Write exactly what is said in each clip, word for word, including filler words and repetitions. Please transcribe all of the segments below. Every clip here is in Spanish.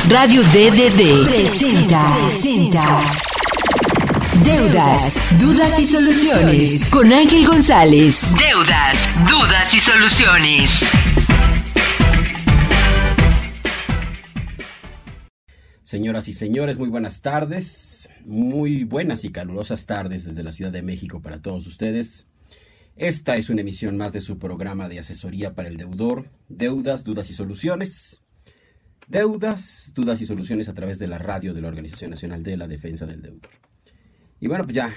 Radio D D D presenta, presenta Deudas, Dudas y Soluciones con Ángel González. Deudas, Dudas y Soluciones. Señoras y señores, muy buenas tardes, muy buenas y calurosas tardes desde la Ciudad de México para todos ustedes. Esta es una emisión más de su programa de asesoría para el deudor, Deudas, Dudas y Soluciones. Deudas, Dudas y Soluciones a través de la radio de la Organización Nacional de la Defensa del Deudor. Y bueno, pues ya,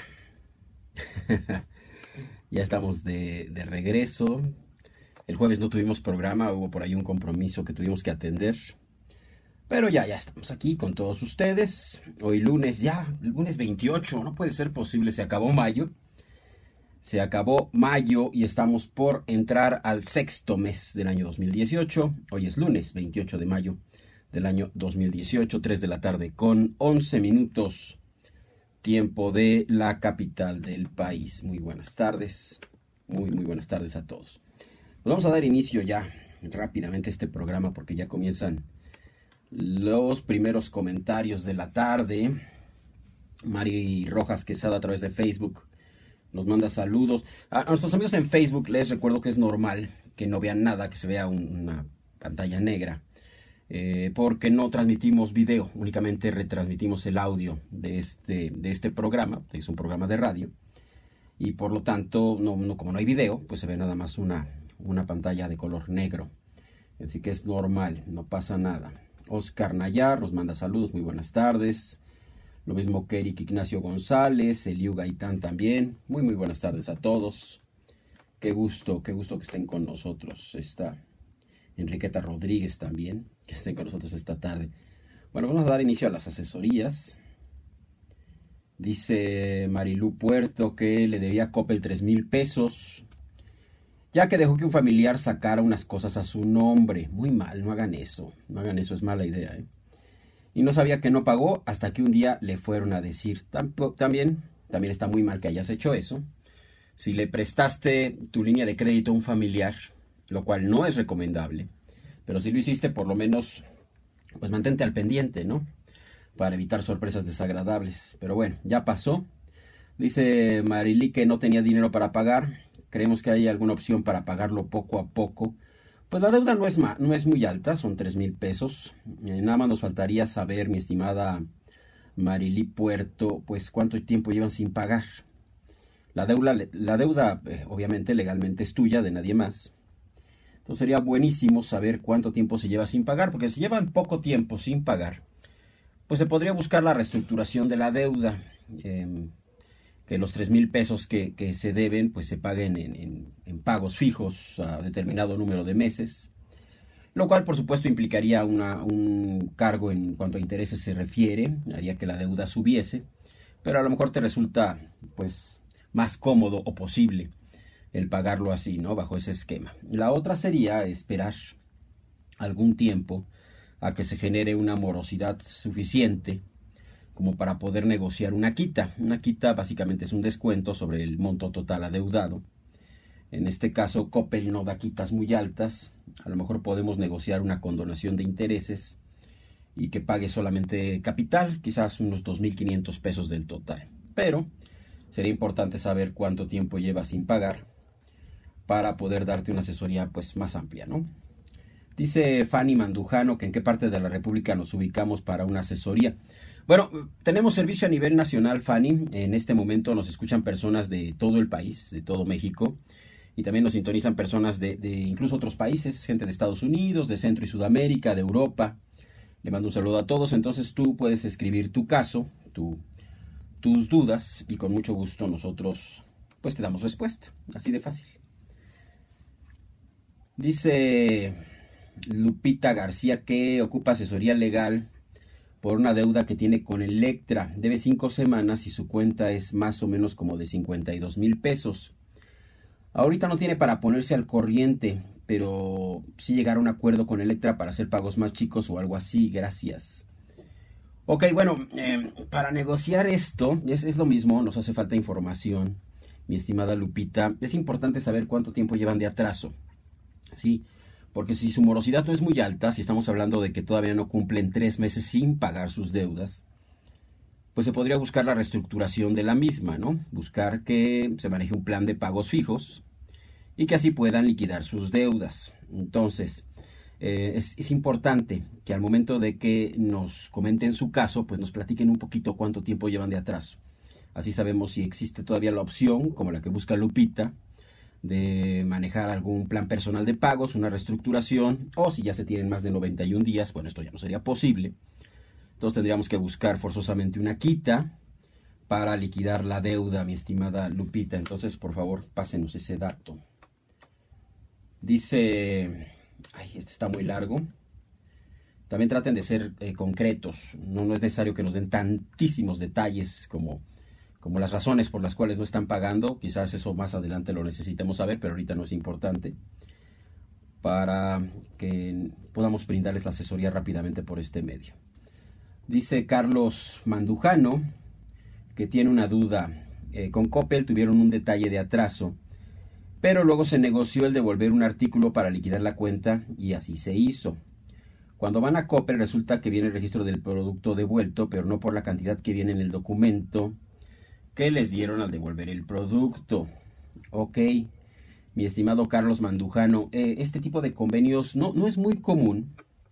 ya estamos de, de regreso. El jueves no tuvimos programa, hubo por ahí un compromiso que tuvimos que atender. Pero ya, ya estamos aquí con todos ustedes. Hoy lunes, ya, lunes veintiocho, no puede ser posible, se acabó mayo. Se acabó mayo y estamos por entrar al sexto mes del año dos mil dieciocho. Hoy es lunes veintiocho de mayo del año dos mil dieciocho, tres de la tarde con once minutos, tiempo de la capital del país. Muy buenas tardes, muy muy buenas tardes a todos. Pues vamos a dar inicio ya rápidamente a este programa porque ya comienzan los primeros comentarios de la tarde. Mari Rojas Quesada a través de Facebook nos manda saludos. A nuestros amigos en Facebook les recuerdo que es normal que no vean nada, que se vea un, una pantalla negra, eh, porque no transmitimos video, únicamente retransmitimos el audio de este, de este programa, que es un programa de radio, y por lo tanto, no, no, como no hay video, pues se ve nada más una, una pantalla de color negro. Así que es normal, no pasa nada. Oscar Nayar nos manda saludos, muy buenas tardes. Lo mismo que Eric Ignacio González, Eliu Gaitán también. Muy, muy buenas tardes a todos. Qué gusto, qué gusto que estén con nosotros. Está Enriqueta Rodríguez también, que estén con nosotros esta tarde. Bueno, vamos a dar inicio a las asesorías. Dice Marilú Puerto que le debía a Coppel tres mil pesos, ya que dejó que un familiar sacara unas cosas a su nombre. Muy mal, no hagan eso. No hagan eso, es mala idea, ¿eh? Y no sabía que no pagó hasta que un día le fueron a decir. También, también está muy mal que hayas hecho eso. Si le prestaste tu línea de crédito a un familiar, lo cual no es recomendable, pero si lo hiciste, por lo menos, pues mantente al pendiente, ¿no? Para evitar sorpresas desagradables. Pero bueno, ya pasó. Dice Marily que no tenía dinero para pagar. Creemos que hay alguna opción para pagarlo poco a poco. Pues la deuda no es, ma no es muy alta, son tres mil pesos. Eh, nada más nos faltaría saber, mi estimada Marily Puerto, pues cuánto tiempo llevan sin pagar. La deuda, la deuda eh, obviamente legalmente es tuya, de nadie más. Entonces sería buenísimo saber cuánto tiempo se lleva sin pagar, porque si llevan poco tiempo sin pagar, pues se podría buscar la reestructuración de la deuda. Eh, que los tres mil pesos que, que se deben, pues se paguen en, en, en pagos fijos a determinado número de meses, lo cual por supuesto implicaría una, un cargo en cuanto a intereses se refiere, haría que la deuda subiese, pero a lo mejor te resulta pues más cómodo o posible el pagarlo así, ¿no? Bajo ese esquema. La otra sería esperar algún tiempo a que se genere una morosidad suficiente como para poder negociar una quita. Una quita básicamente es un descuento sobre el monto total adeudado. En este caso, Coppel no da quitas muy altas. A lo mejor podemos negociar una condonación de intereses y que pague solamente capital, quizás unos dos mil quinientos pesos del total. Pero sería importante saber cuánto tiempo lleva sin pagar para poder darte una asesoría pues más amplia, ¿no? Dice Fanny Mandujano que en qué parte de la República nos ubicamos para una asesoría. Bueno, tenemos servicio a nivel nacional, Fanny. En este momento nos escuchan personas de todo el país, de todo México. Y también nos sintonizan personas de, de incluso otros países, gente de Estados Unidos, de Centro y Sudamérica, de Europa. Le mando un saludo a todos. Entonces tú puedes escribir tu caso, tu, tus dudas, y con mucho gusto nosotros pues te damos respuesta. Así de fácil. Dice Lupita García que ocupa asesoría legal por una deuda que tiene con Electra. Debe cinco semanas y su cuenta es más o menos como de cincuenta y dos mil pesos. Ahorita no tiene para ponerse al corriente, pero sí llegar a un acuerdo con Electra para hacer pagos más chicos o algo así. Gracias. Ok, bueno, eh, para negociar esto, es, es lo mismo, nos hace falta información, mi estimada Lupita. Es importante saber cuánto tiempo llevan de atraso. ¿Sí? Porque si su morosidad no es muy alta, si estamos hablando de que todavía no cumplen tres meses sin pagar sus deudas, pues se podría buscar la reestructuración de la misma, ¿no? Buscar que se maneje un plan de pagos fijos y que así puedan liquidar sus deudas. Entonces, eh, es, es importante que al momento de que nos comenten su caso, pues nos platiquen un poquito cuánto tiempo llevan de atraso. Así sabemos si existe todavía la opción, como la que busca Lupita, de manejar algún plan personal de pagos, una reestructuración, o si ya se tienen más de noventa y un días, bueno, esto ya no sería posible. Entonces tendríamos que buscar forzosamente una quita para liquidar la deuda, mi estimada Lupita. Entonces, por favor, pásenos ese dato. Dice, ay, este está muy largo. También traten de ser eh, concretos. No, no es necesario que nos den tantísimos detalles como, como las razones por las cuales no están pagando. Quizás eso más adelante lo necesitemos saber, pero ahorita no es importante, para que podamos brindarles la asesoría rápidamente por este medio. Dice Carlos Mandujano que tiene una duda. Eh, con Coppel tuvieron un detalle de atraso, pero luego se negoció el devolver un artículo para liquidar la cuenta y así se hizo. Cuando van a Coppel resulta que viene el registro del producto devuelto, pero no por la cantidad que viene en el documento que les dieron al devolver el producto. Ok, mi estimado Carlos Mandujano, eh, este tipo de convenios no, no es muy común.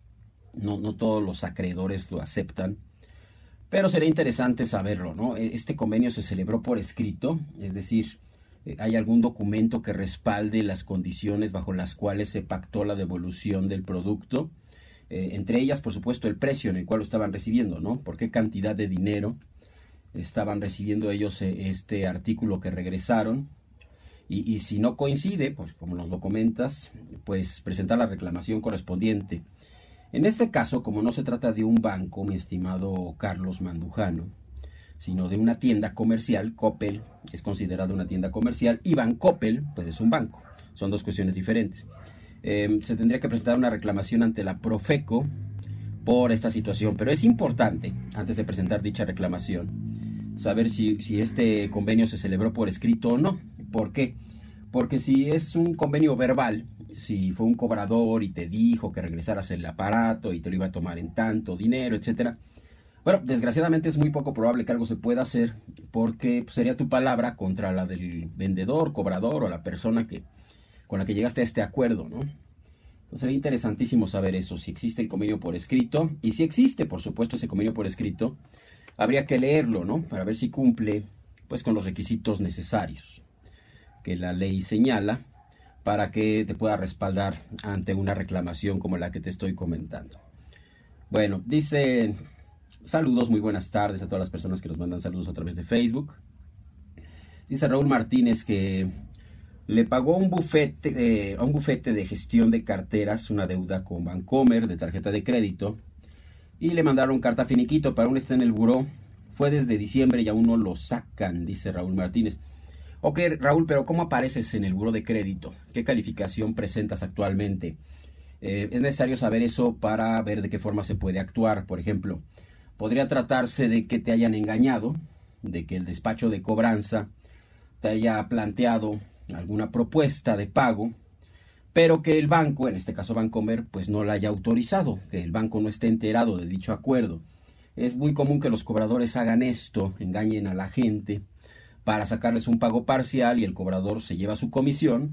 No, no todos los acreedores lo aceptan, pero sería interesante saberlo, ¿no? Este convenio se celebró por escrito, es decir, ¿hay algún documento que respalde las condiciones bajo las cuales se pactó la devolución del producto? Eh, entre ellas, por supuesto, el precio en el cual lo estaban recibiendo, ¿no? ¿Por qué cantidad de dinero estaban recibiendo ellos este artículo que regresaron? Y, y si no coincide, pues como nos lo comentas, pues presentar la reclamación correspondiente. En este caso, como no se trata de un banco, mi estimado Carlos Mandujano, sino de una tienda comercial, Coppel es considerada una tienda comercial y Bancoppel pues es un banco. Son dos cuestiones diferentes. Eh, se tendría que presentar una reclamación ante la Profeco por esta situación, pero es importante, antes de presentar dicha reclamación, saber si, si este convenio se celebró por escrito o no. ¿Por qué? Porque si es un convenio verbal, si fue un cobrador y te dijo que regresaras el aparato y te lo iba a tomar en tanto dinero, etcétera, bueno, desgraciadamente es muy poco probable que algo se pueda hacer, porque pues, sería tu palabra contra la del vendedor, cobrador o la persona que, con la que llegaste a este acuerdo, ¿no? Entonces sería interesantísimo saber eso, si existe el convenio por escrito, y si existe, por supuesto, ese convenio por escrito, habría que leerlo, ¿no? Para ver si cumple, pues, con los requisitos necesarios que la ley señala, para que te pueda respaldar ante una reclamación como la que te estoy comentando. Bueno, dice, saludos, muy buenas tardes a todas las personas que nos mandan saludos a través de Facebook. Dice Raúl Martínez que le pagó un bufete, eh, a un bufete de gestión de carteras una deuda con Bancomer de tarjeta de crédito y le mandaron carta finiquito, pero aún está en el buró. Fue desde diciembre y aún no lo sacan, dice Raúl Martínez. Ok, Raúl, pero ¿cómo apareces en el buró de crédito? ¿Qué calificación presentas actualmente? Eh, es necesario saber eso para ver de qué forma se puede actuar. Por ejemplo, podría tratarse de que te hayan engañado, de que el despacho de cobranza te haya planteado alguna propuesta de pago, pero que el banco, en este caso Bancomer, pues no la haya autorizado, que el banco no esté enterado de dicho acuerdo. Es muy común que los cobradores hagan esto, engañen a la gente para sacarles un pago parcial y el cobrador se lleva su comisión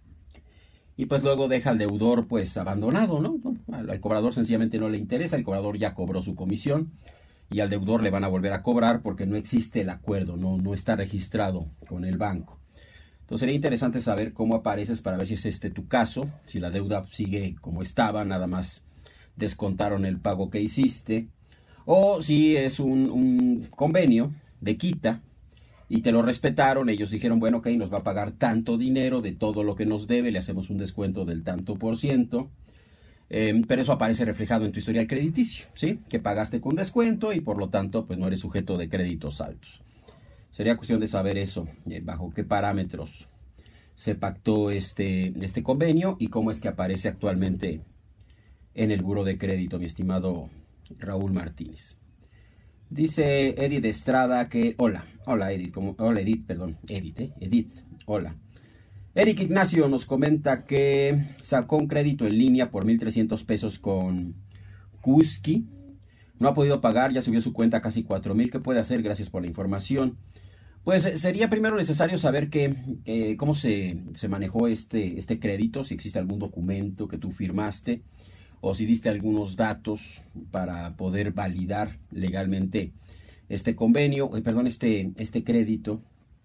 y pues luego deja al deudor pues abandonado, ¿no? Al, al cobrador sencillamente no le interesa, el cobrador ya cobró su comisión y al deudor le van a volver a cobrar porque no existe el acuerdo, no, no está registrado con el banco. Entonces sería interesante saber cómo apareces para ver si es este tu caso, si la deuda sigue como estaba, nada más descontaron el pago que hiciste, o si es un, un convenio de quita y te lo respetaron, ellos dijeron, bueno, ok, nos va a pagar tanto dinero de todo lo que nos debe, le hacemos un descuento del tanto por ciento, eh, pero eso aparece reflejado en tu historial crediticio, ¿sí? Que pagaste con descuento y por lo tanto, pues no eres sujeto de créditos altos. Sería cuestión de saber eso, eh, bajo qué parámetros se pactó este, este convenio y cómo es que aparece actualmente en el buro de crédito, mi estimado Raúl Martínez. Dice Edith Estrada que, hola, hola Edith, como, hola Edith, perdón, Edith, eh, Edith, hola. Eric Ignacio nos comenta que sacó un crédito en línea por mil trescientos pesos con Kuski. No ha podido pagar, ya subió su cuenta a casi cuatro mil. ¿Qué puede hacer? Gracias por la información. Pues sería primero necesario saber que, eh, cómo se, se manejó este, este crédito, si existe algún documento que tú firmaste o si diste algunos datos para poder validar legalmente este convenio, eh, perdón, este, este crédito,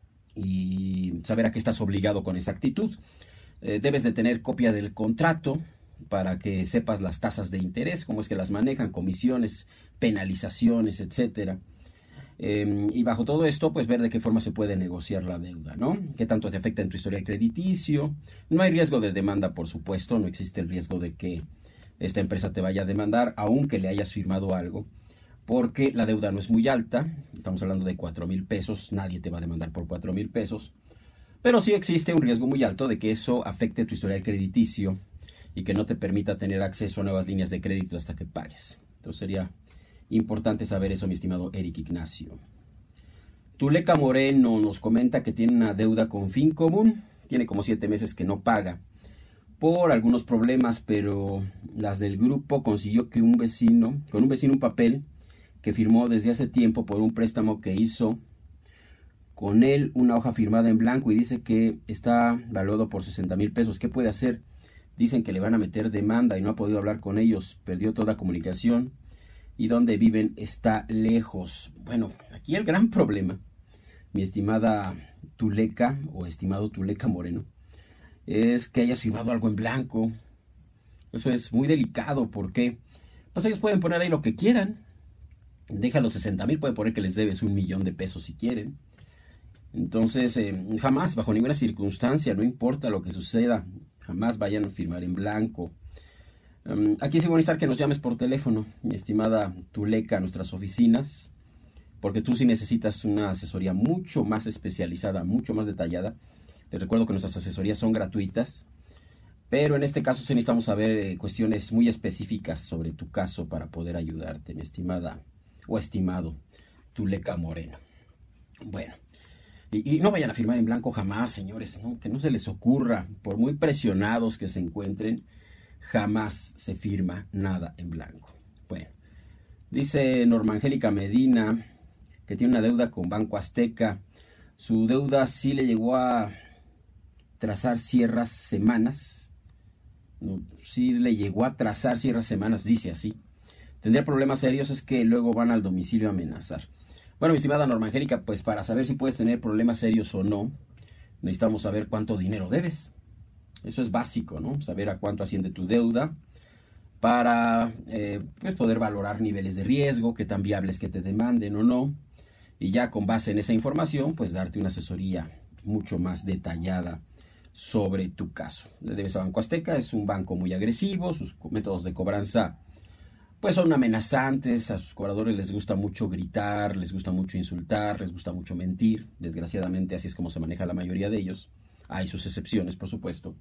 y saber a qué estás obligado con exactitud. Eh, debes de tener copia del contrato para que sepas las tasas de interés, cómo es que las manejan, comisiones, penalizaciones, etcétera. Eh, y bajo todo esto, pues ver de qué forma se puede negociar la deuda, ¿no? Qué tanto te afecta en tu historial crediticio. No hay riesgo de demanda, por supuesto, no existe el riesgo de que esta empresa te vaya a demandar, aunque le hayas firmado algo, porque la deuda no es muy alta. Estamos hablando de cuatro mil pesos, nadie te va a demandar por cuatro mil pesos, pero sí existe un riesgo muy alto de que eso afecte tu historial crediticio y que no te permita tener acceso a nuevas líneas de crédito hasta que pagues. Entonces sería importante saber eso, mi estimado Eric Ignacio. Tuleca Moreno nos comenta que tiene una deuda con Fincomún, tiene como siete meses que no paga por algunos problemas, pero las del grupo consiguió que un vecino, con un vecino un papel que firmó desde hace tiempo por un préstamo que hizo con él, una hoja firmada en blanco, y dice que está valuado por sesenta mil pesos. ¿Qué puede hacer? Dicen que le van a meter demanda y no ha podido hablar con ellos, perdió toda comunicación y donde viven está lejos. Bueno, aquí el gran problema, mi estimada Tuleca o estimado Tuleca Moreno, es que hayas firmado algo en blanco. Eso es muy delicado porque pues ellos pueden poner ahí lo que quieran. Deja los sesenta mil, pueden poner que les debes un millón de pesos si quieren. Entonces, eh, jamás, bajo ninguna circunstancia, no importa lo que suceda, jamás vayan a firmar en blanco. Um, aquí sí voy a necesitar que nos llames por teléfono, mi estimada Tuleca, a nuestras oficinas, porque tú sí necesitas una asesoría mucho más especializada, mucho más detallada. Les recuerdo que nuestras asesorías son gratuitas, pero en este caso sí necesitamos saber eh, cuestiones muy específicas sobre tu caso para poder ayudarte, mi estimada o estimado Tuleca Moreno. Bueno, y, y no vayan a firmar en blanco jamás, señores, ¿no? Que no se les ocurra, por muy presionados que se encuentren, jamás se firma nada en blanco. Bueno, dice Norma Angélica Medina que tiene una deuda con Banco Azteca. Su deuda sí le llegó a trazar cierras semanas. No, sí le llegó a trazar cierras semanas, dice así. Tendría problemas serios, es que luego van al domicilio a amenazar. Bueno, mi estimada Norma Angélica, pues para saber si puedes tener problemas serios o no, necesitamos saber cuánto dinero debes. Eso es básico, ¿no? Saber a cuánto asciende tu deuda para eh, pues poder valorar niveles de riesgo, qué tan viables que te demanden o no. Y ya con base en esa información, pues darte una asesoría mucho más detallada sobre tu caso. Le debes a Banco Azteca, es un banco muy agresivo, sus métodos de cobranza pues son amenazantes, a sus cobradores les gusta mucho gritar, les gusta mucho insultar, les gusta mucho mentir. Desgraciadamente así es como se maneja la mayoría de ellos. Hay sus excepciones, por supuesto.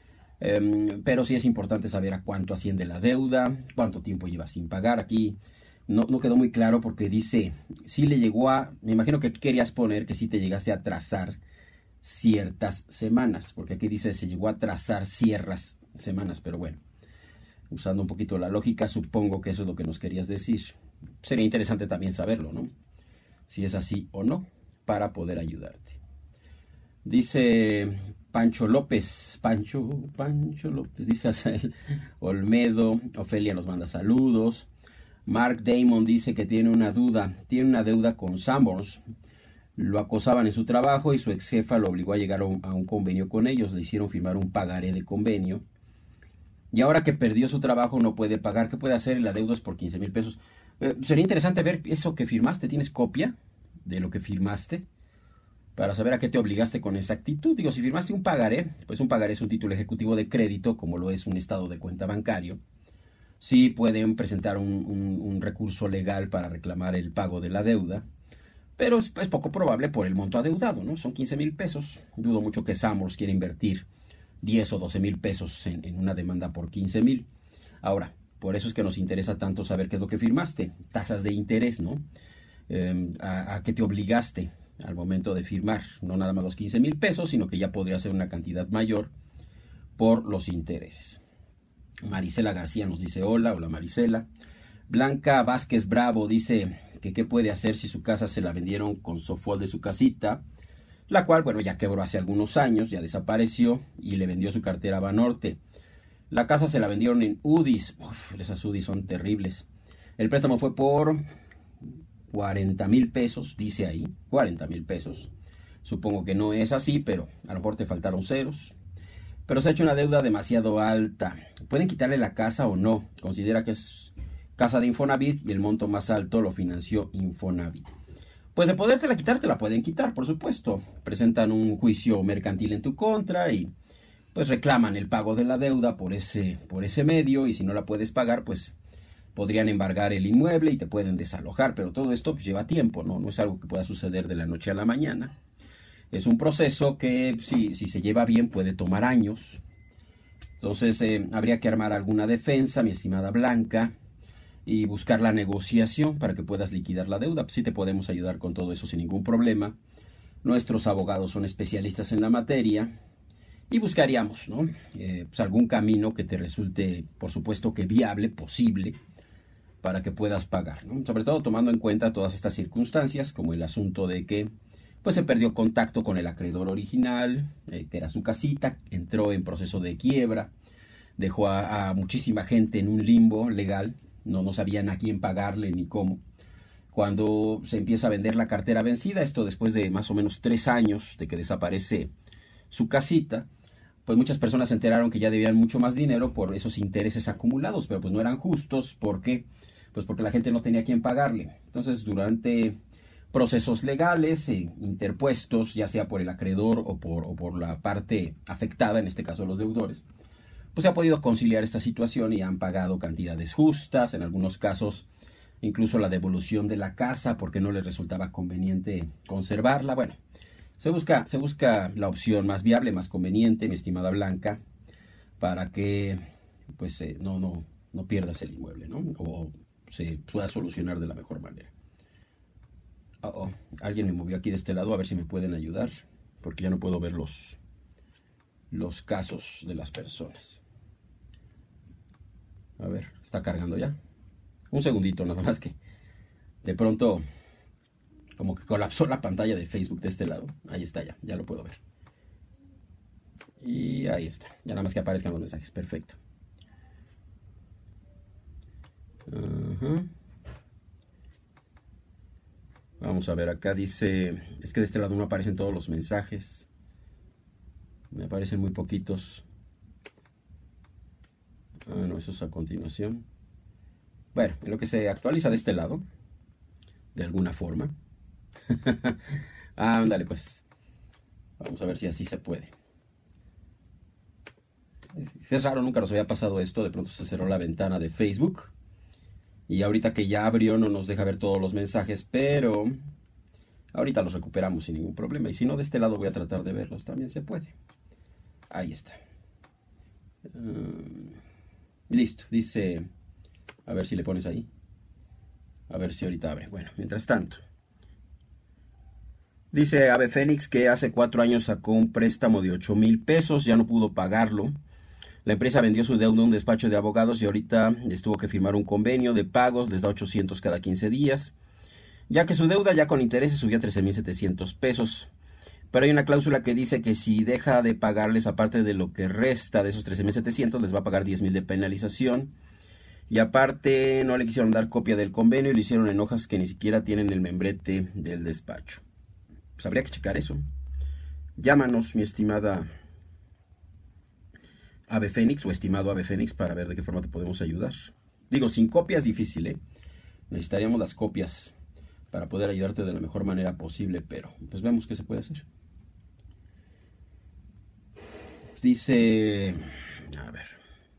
Um, pero sí es importante saber a cuánto asciende la deuda, cuánto tiempo lleva sin pagar. Aquí no, no quedó muy claro porque dice, sí le llegó a, me imagino que aquí querías poner que sí te llegaste a atrasar ciertas semanas, porque aquí dice se llegó a atrasar ciertas semanas, pero bueno. Usando un poquito la lógica, supongo que eso es lo que nos querías decir. Sería interesante también saberlo, ¿no? Si es así o no, para poder ayudarte. Dice Pancho López, Pancho, Pancho López, dice Azael Olmedo, Ofelia nos manda saludos. Mark Damon dice que tiene una duda, tiene una deuda con Sanborns. Lo acosaban en su trabajo y su ex jefa lo obligó a llegar a un, a un convenio con ellos. Le hicieron firmar un pagaré de convenio. Y ahora que perdió su trabajo no puede pagar. ¿Qué puede hacer? La deuda es por quince mil pesos. Eh, sería interesante ver eso que firmaste. ¿Tienes copia de lo que firmaste? Para saber a qué te obligaste con exactitud. Digo, si firmaste un pagaré, pues un pagaré es un título ejecutivo de crédito, como lo es un estado de cuenta bancario. Sí pueden presentar un, un, un recurso legal para reclamar el pago de la deuda. Pero es, es poco probable por el monto adeudado, ¿no? Son quince mil pesos. Dudo mucho que Sanborns quiera invertir diez o doce mil pesos en, en una demanda por quince mil. Ahora, por eso es que nos interesa tanto saber qué es lo que firmaste. Tasas de interés, ¿no? Eh, a, a qué te obligaste. al momento de firmar, no nada más los quince mil pesos, sino que ya podría ser una cantidad mayor por los intereses. Marisela García nos dice hola, hola Marisela. Blanca Vázquez Bravo dice que qué puede hacer si su casa se la vendieron con Sofol de su casita, la cual, bueno, ya quebró hace algunos años, ya desapareció y le vendió su cartera a Banorte. La casa se la vendieron en U D I S. Uf, esas U D I S son terribles. El préstamo fue por cuarenta mil pesos, dice ahí, cuarenta mil pesos. Supongo que no es así, pero a lo mejor te faltaron ceros. Pero se ha hecho una deuda demasiado alta. ¿Pueden quitarle la casa o no? Considera que es casa de Infonavit y el monto más alto lo financió Infonavit. Pues de podértela quitar, te la pueden quitar, por supuesto. Presentan un juicio mercantil en tu contra y pues reclaman el pago de la deuda por ese, por ese medio, y si no la puedes pagar, pues podrían embargar el inmueble y te pueden desalojar, pero todo esto pues, lleva tiempo, ¿no? No es algo que pueda suceder de la noche a la mañana. Es un proceso que si, si se lleva bien puede tomar años. Entonces eh, habría que armar alguna defensa, mi estimada Blanca, y buscar la negociación para que puedas liquidar la deuda. Pues sí te podemos ayudar con todo eso sin ningún problema. Nuestros abogados son especialistas en la materia y buscaríamos, ¿no? Eh, pues algún camino que te resulte, por supuesto que viable, posible, para que puedas pagar, ¿no? Sobre todo tomando en cuenta todas estas circunstancias, como el asunto de que pues se perdió contacto con el acreedor original, eh, que era su casita, entró en proceso de quiebra, dejó a, a muchísima gente en un limbo legal. No, no sabían a quién pagarle ni cómo. Cuando se empieza a vender la cartera vencida, esto después de más o menos tres años de que desaparece su casita, pues muchas personas se enteraron que ya debían mucho más dinero por esos intereses acumulados, pero pues no eran justos. ¿Por qué? Pues porque la gente no tenía a quién pagarle. Entonces, durante procesos legales eh, interpuestos, ya sea por el acreedor o por, o por la parte afectada, en este caso los deudores, pues se ha podido conciliar esta situación y han pagado cantidades justas, en algunos casos incluso la devolución de la casa porque no les resultaba conveniente conservarla. Bueno, se busca, se busca la opción más viable, más conveniente, mi estimada Blanca, para que pues eh, no, no, no pierdas el inmueble, ¿no? O se pueda solucionar de la mejor manera. Oh, oh, alguien me movió aquí de este lado, a ver si me pueden ayudar, porque ya no puedo ver los, los casos de las personas. A ver, está cargando ya. Un segundito nada más, que de pronto como que colapsó la pantalla de Facebook de este lado. Ahí está ya, ya lo puedo ver. Y ahí está, ya nada más que aparezcan los mensajes, perfecto. Uh-huh. Vamos a ver, acá dice, es que de este lado no aparecen todos los mensajes. Me aparecen muy poquitos. Ah, no, eso es a continuación. Bueno, en lo que se actualiza de este lado, de alguna forma. Ah, ándale pues. Vamos a ver si así se puede. Es raro, nunca nos había pasado esto. De pronto se cerró la ventana de Facebook. Y ahorita que ya abrió no nos deja ver todos los mensajes, pero ahorita los recuperamos sin ningún problema. Y si no, de este lado voy a tratar de verlos. También se puede. Ahí está. Uh, listo. Dice... A ver si le pones ahí. A ver si ahorita abre. Bueno, mientras tanto. Dice Ave Fénix que hace cuatro años sacó un préstamo de ocho mil pesos. Ya no pudo pagarlo. La empresa vendió su deuda a un despacho de abogados y ahorita les tuvo que firmar un convenio de pagos. Les da ochocientos cada quince días. Ya que su deuda ya con intereses subió a trece mil setecientos pesos. Pero hay una cláusula que dice que si deja de pagarles, aparte de lo que resta de esos trece mil setecientos, les va a pagar diez mil de penalización. Y aparte no le quisieron dar copia del convenio y lo hicieron en hojas que ni siquiera tienen el membrete del despacho. Pues habría que checar eso. Llámanos, mi estimada Ave Fénix o estimado Ave Fénix, para ver de qué forma te podemos ayudar. Digo, sin copia es difícil, ¿eh? Necesitaríamos las copias para poder ayudarte de la mejor manera posible, pero pues vemos qué se puede hacer. Dice... A ver...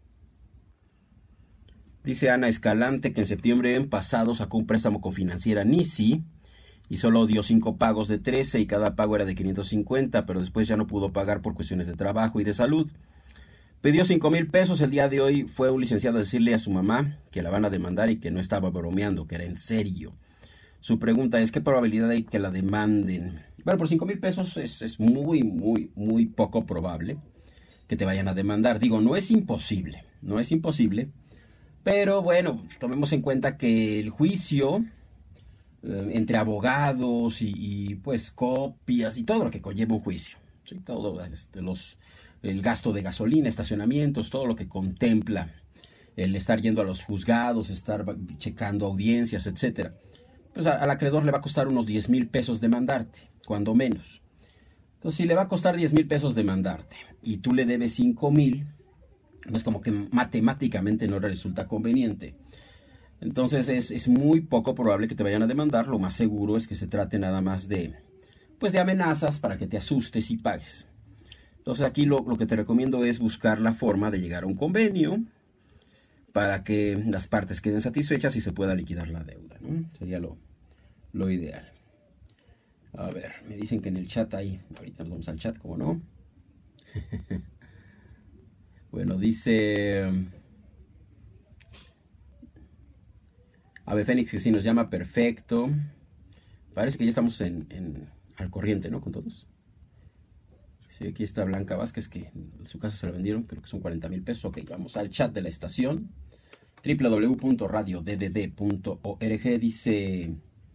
Dice Ana Escalante que en septiembre pasado sacó un préstamo con financiera Nisi y solo dio cinco pagos de trece y cada pago era de quinientos cincuenta, pero después ya no pudo pagar por cuestiones de trabajo y de salud. Pidió cinco mil pesos, el día de hoy fue un licenciado a decirle a su mamá que la van a demandar y que no estaba bromeando, que era en serio. Su pregunta es, ¿qué probabilidad hay que la demanden? Bueno, por cinco mil pesos es, es muy, muy, muy poco probable que te vayan a demandar. Digo, no es imposible, no es imposible, pero bueno, tomemos en cuenta que el juicio eh, entre abogados y, y pues copias y todo lo que conlleva un juicio, ¿sí? Todo este, los, el gasto de gasolina, estacionamientos, todo lo que contempla el estar yendo a los juzgados, estar checando audiencias, etcétera. Pues a, al acreedor le va a costar unos diez mil pesos demandarte, cuando menos. Entonces, si le va a costar diez mil pesos demandarte y tú le debes cinco mil, pues como que matemáticamente no le resulta conveniente. Entonces es, es muy poco probable que te vayan a demandar. Lo más seguro es que se trate nada más de, pues de amenazas para que te asustes y pagues. Entonces aquí lo, lo que te recomiendo es buscar la forma de llegar a un convenio para que las partes queden satisfechas y se pueda liquidar la deuda, ¿no? Sería lo, lo ideal. A ver, me dicen que en el chat ahí, ahorita nos vamos al chat, ¿cómo no? Bueno, dice Ave Fénix que sí nos llama, perfecto. Parece que ya estamos en, en al corriente, ¿no? Con todos. Sí, aquí está Blanca Vázquez, que en su casa se la vendieron, creo que son cuarenta mil pesos. Ok, vamos al chat de la estación. doble u doble u doble u punto radio d d d punto org. Dice,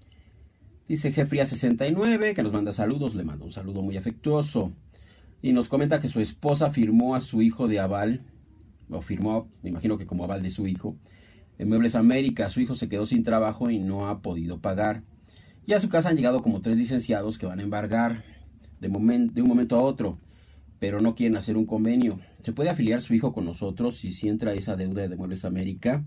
dice Jeffria sesenta y nueve, que nos manda saludos. Le mando un saludo muy afectuoso. Y nos comenta que su esposa firmó a su hijo de aval, o firmó, me imagino que como aval de su hijo, en Muebles América. Su hijo se quedó sin trabajo y no ha podido pagar. Y a su casa han llegado como tres licenciados que van a embargar de, moment, de un momento a otro, pero no quieren hacer un convenio. ¿Se puede afiliar su hijo con nosotros si, si entra esa deuda de Muebles América?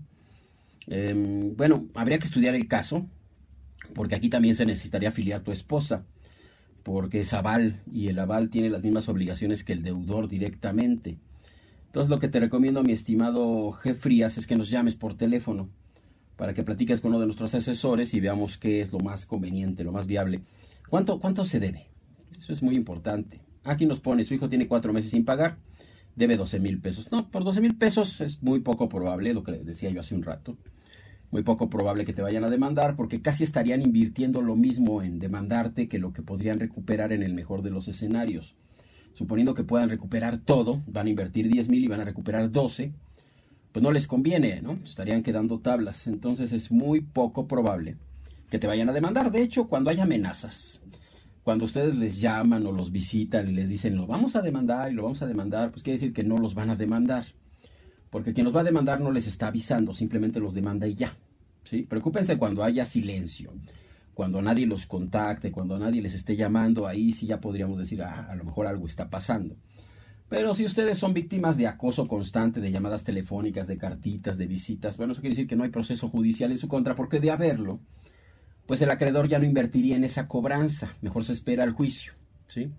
Eh, bueno, habría que estudiar el caso, porque aquí también se necesitaría afiliar tu esposa, porque es aval y el aval tiene las mismas obligaciones que el deudor directamente. Entonces lo que te recomiendo, mi estimado Jeffrías, es que nos llames por teléfono para que platiques con uno de nuestros asesores y veamos qué es lo más conveniente, lo más viable. ¿Cuánto, cuánto se debe? Eso es muy importante. Aquí nos pone, su hijo tiene cuatro meses sin pagar, debe doce mil pesos. No, por doce mil pesos es muy poco probable, lo que le decía yo hace un rato. Muy poco probable que te vayan a demandar, porque casi estarían invirtiendo lo mismo en demandarte que lo que podrían recuperar en el mejor de los escenarios. Suponiendo que puedan recuperar todo, van a invertir diez mil y van a recuperar doce, pues no les conviene, ¿no? Estarían quedando tablas. Entonces es muy poco probable que te vayan a demandar. De hecho, cuando hay amenazas, cuando ustedes les llaman o los visitan y les dicen, lo vamos a demandar y lo vamos a demandar, pues quiere decir que no los van a demandar. Porque quien los va a demandar no les está avisando, simplemente los demanda y ya, ¿sí? Preocúpense cuando haya silencio, cuando nadie los contacte, cuando nadie les esté llamando, ahí sí ya podríamos decir, ah, a lo mejor algo está pasando. Pero si ustedes son víctimas de acoso constante, de llamadas telefónicas, de cartitas, de visitas, bueno, eso quiere decir que no hay proceso judicial en su contra, porque de haberlo, pues el acreedor ya no invertiría en esa cobranza, mejor se espera al juicio, ¿sí?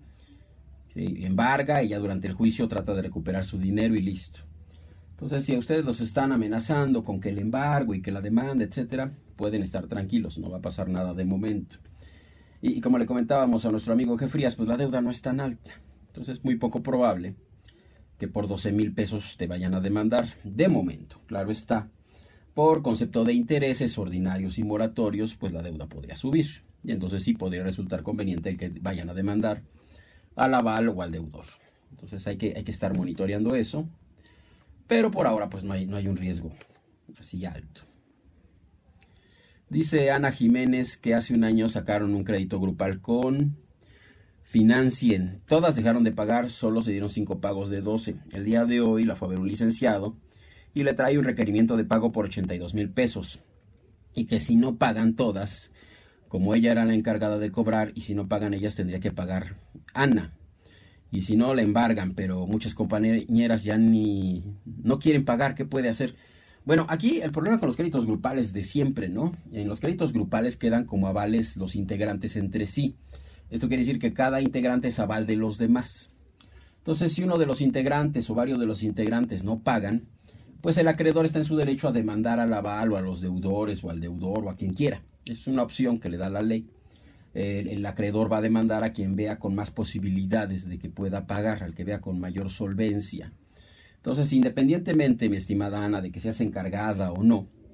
Sí, embarga y ya durante el juicio trata de recuperar su dinero y listo. Entonces, si a ustedes los están amenazando con que el embargo y que la demanda, etcétera, pueden estar tranquilos, no va a pasar nada de momento. Y, y como le comentábamos a nuestro amigo Jeffrías, pues la deuda no es tan alta. Entonces es muy poco probable que por doce mil pesos te vayan a demandar de momento. Claro está, por concepto de intereses ordinarios y moratorios, pues la deuda podría subir. Y entonces sí podría resultar conveniente que vayan a demandar al aval o al deudor. Entonces hay que, hay que estar monitoreando eso. Pero por ahora pues no hay, no hay un riesgo así alto. Dice Ana Jiménez que hace un año sacaron un crédito grupal con Financien. Todas dejaron de pagar, solo se dieron cinco pagos de doce. El día de hoy la fue a ver un licenciado y le trae un requerimiento de pago por ochenta y dos mil pesos. Y que si no pagan todas, como ella era la encargada de cobrar, y si no pagan ellas tendría que pagar Ana. Y si no, la embargan, pero muchas compañeras ya ni no quieren pagar. ¿Qué puede hacer? Bueno, aquí el problema con los créditos grupales de siempre, ¿no? En los créditos grupales quedan como avales los integrantes entre sí. Esto quiere decir que cada integrante es aval de los demás. Entonces, si uno de los integrantes o varios de los integrantes no pagan, pues el acreedor está en su derecho a demandar al aval o a los deudores o al deudor o a quien quiera. Es una opción que le da la ley. El, el acreedor va a demandar a quien vea con más posibilidades de que pueda pagar, al que vea con mayor solvencia. Entonces, independientemente, mi estimada Ana, de que seas encargada o no,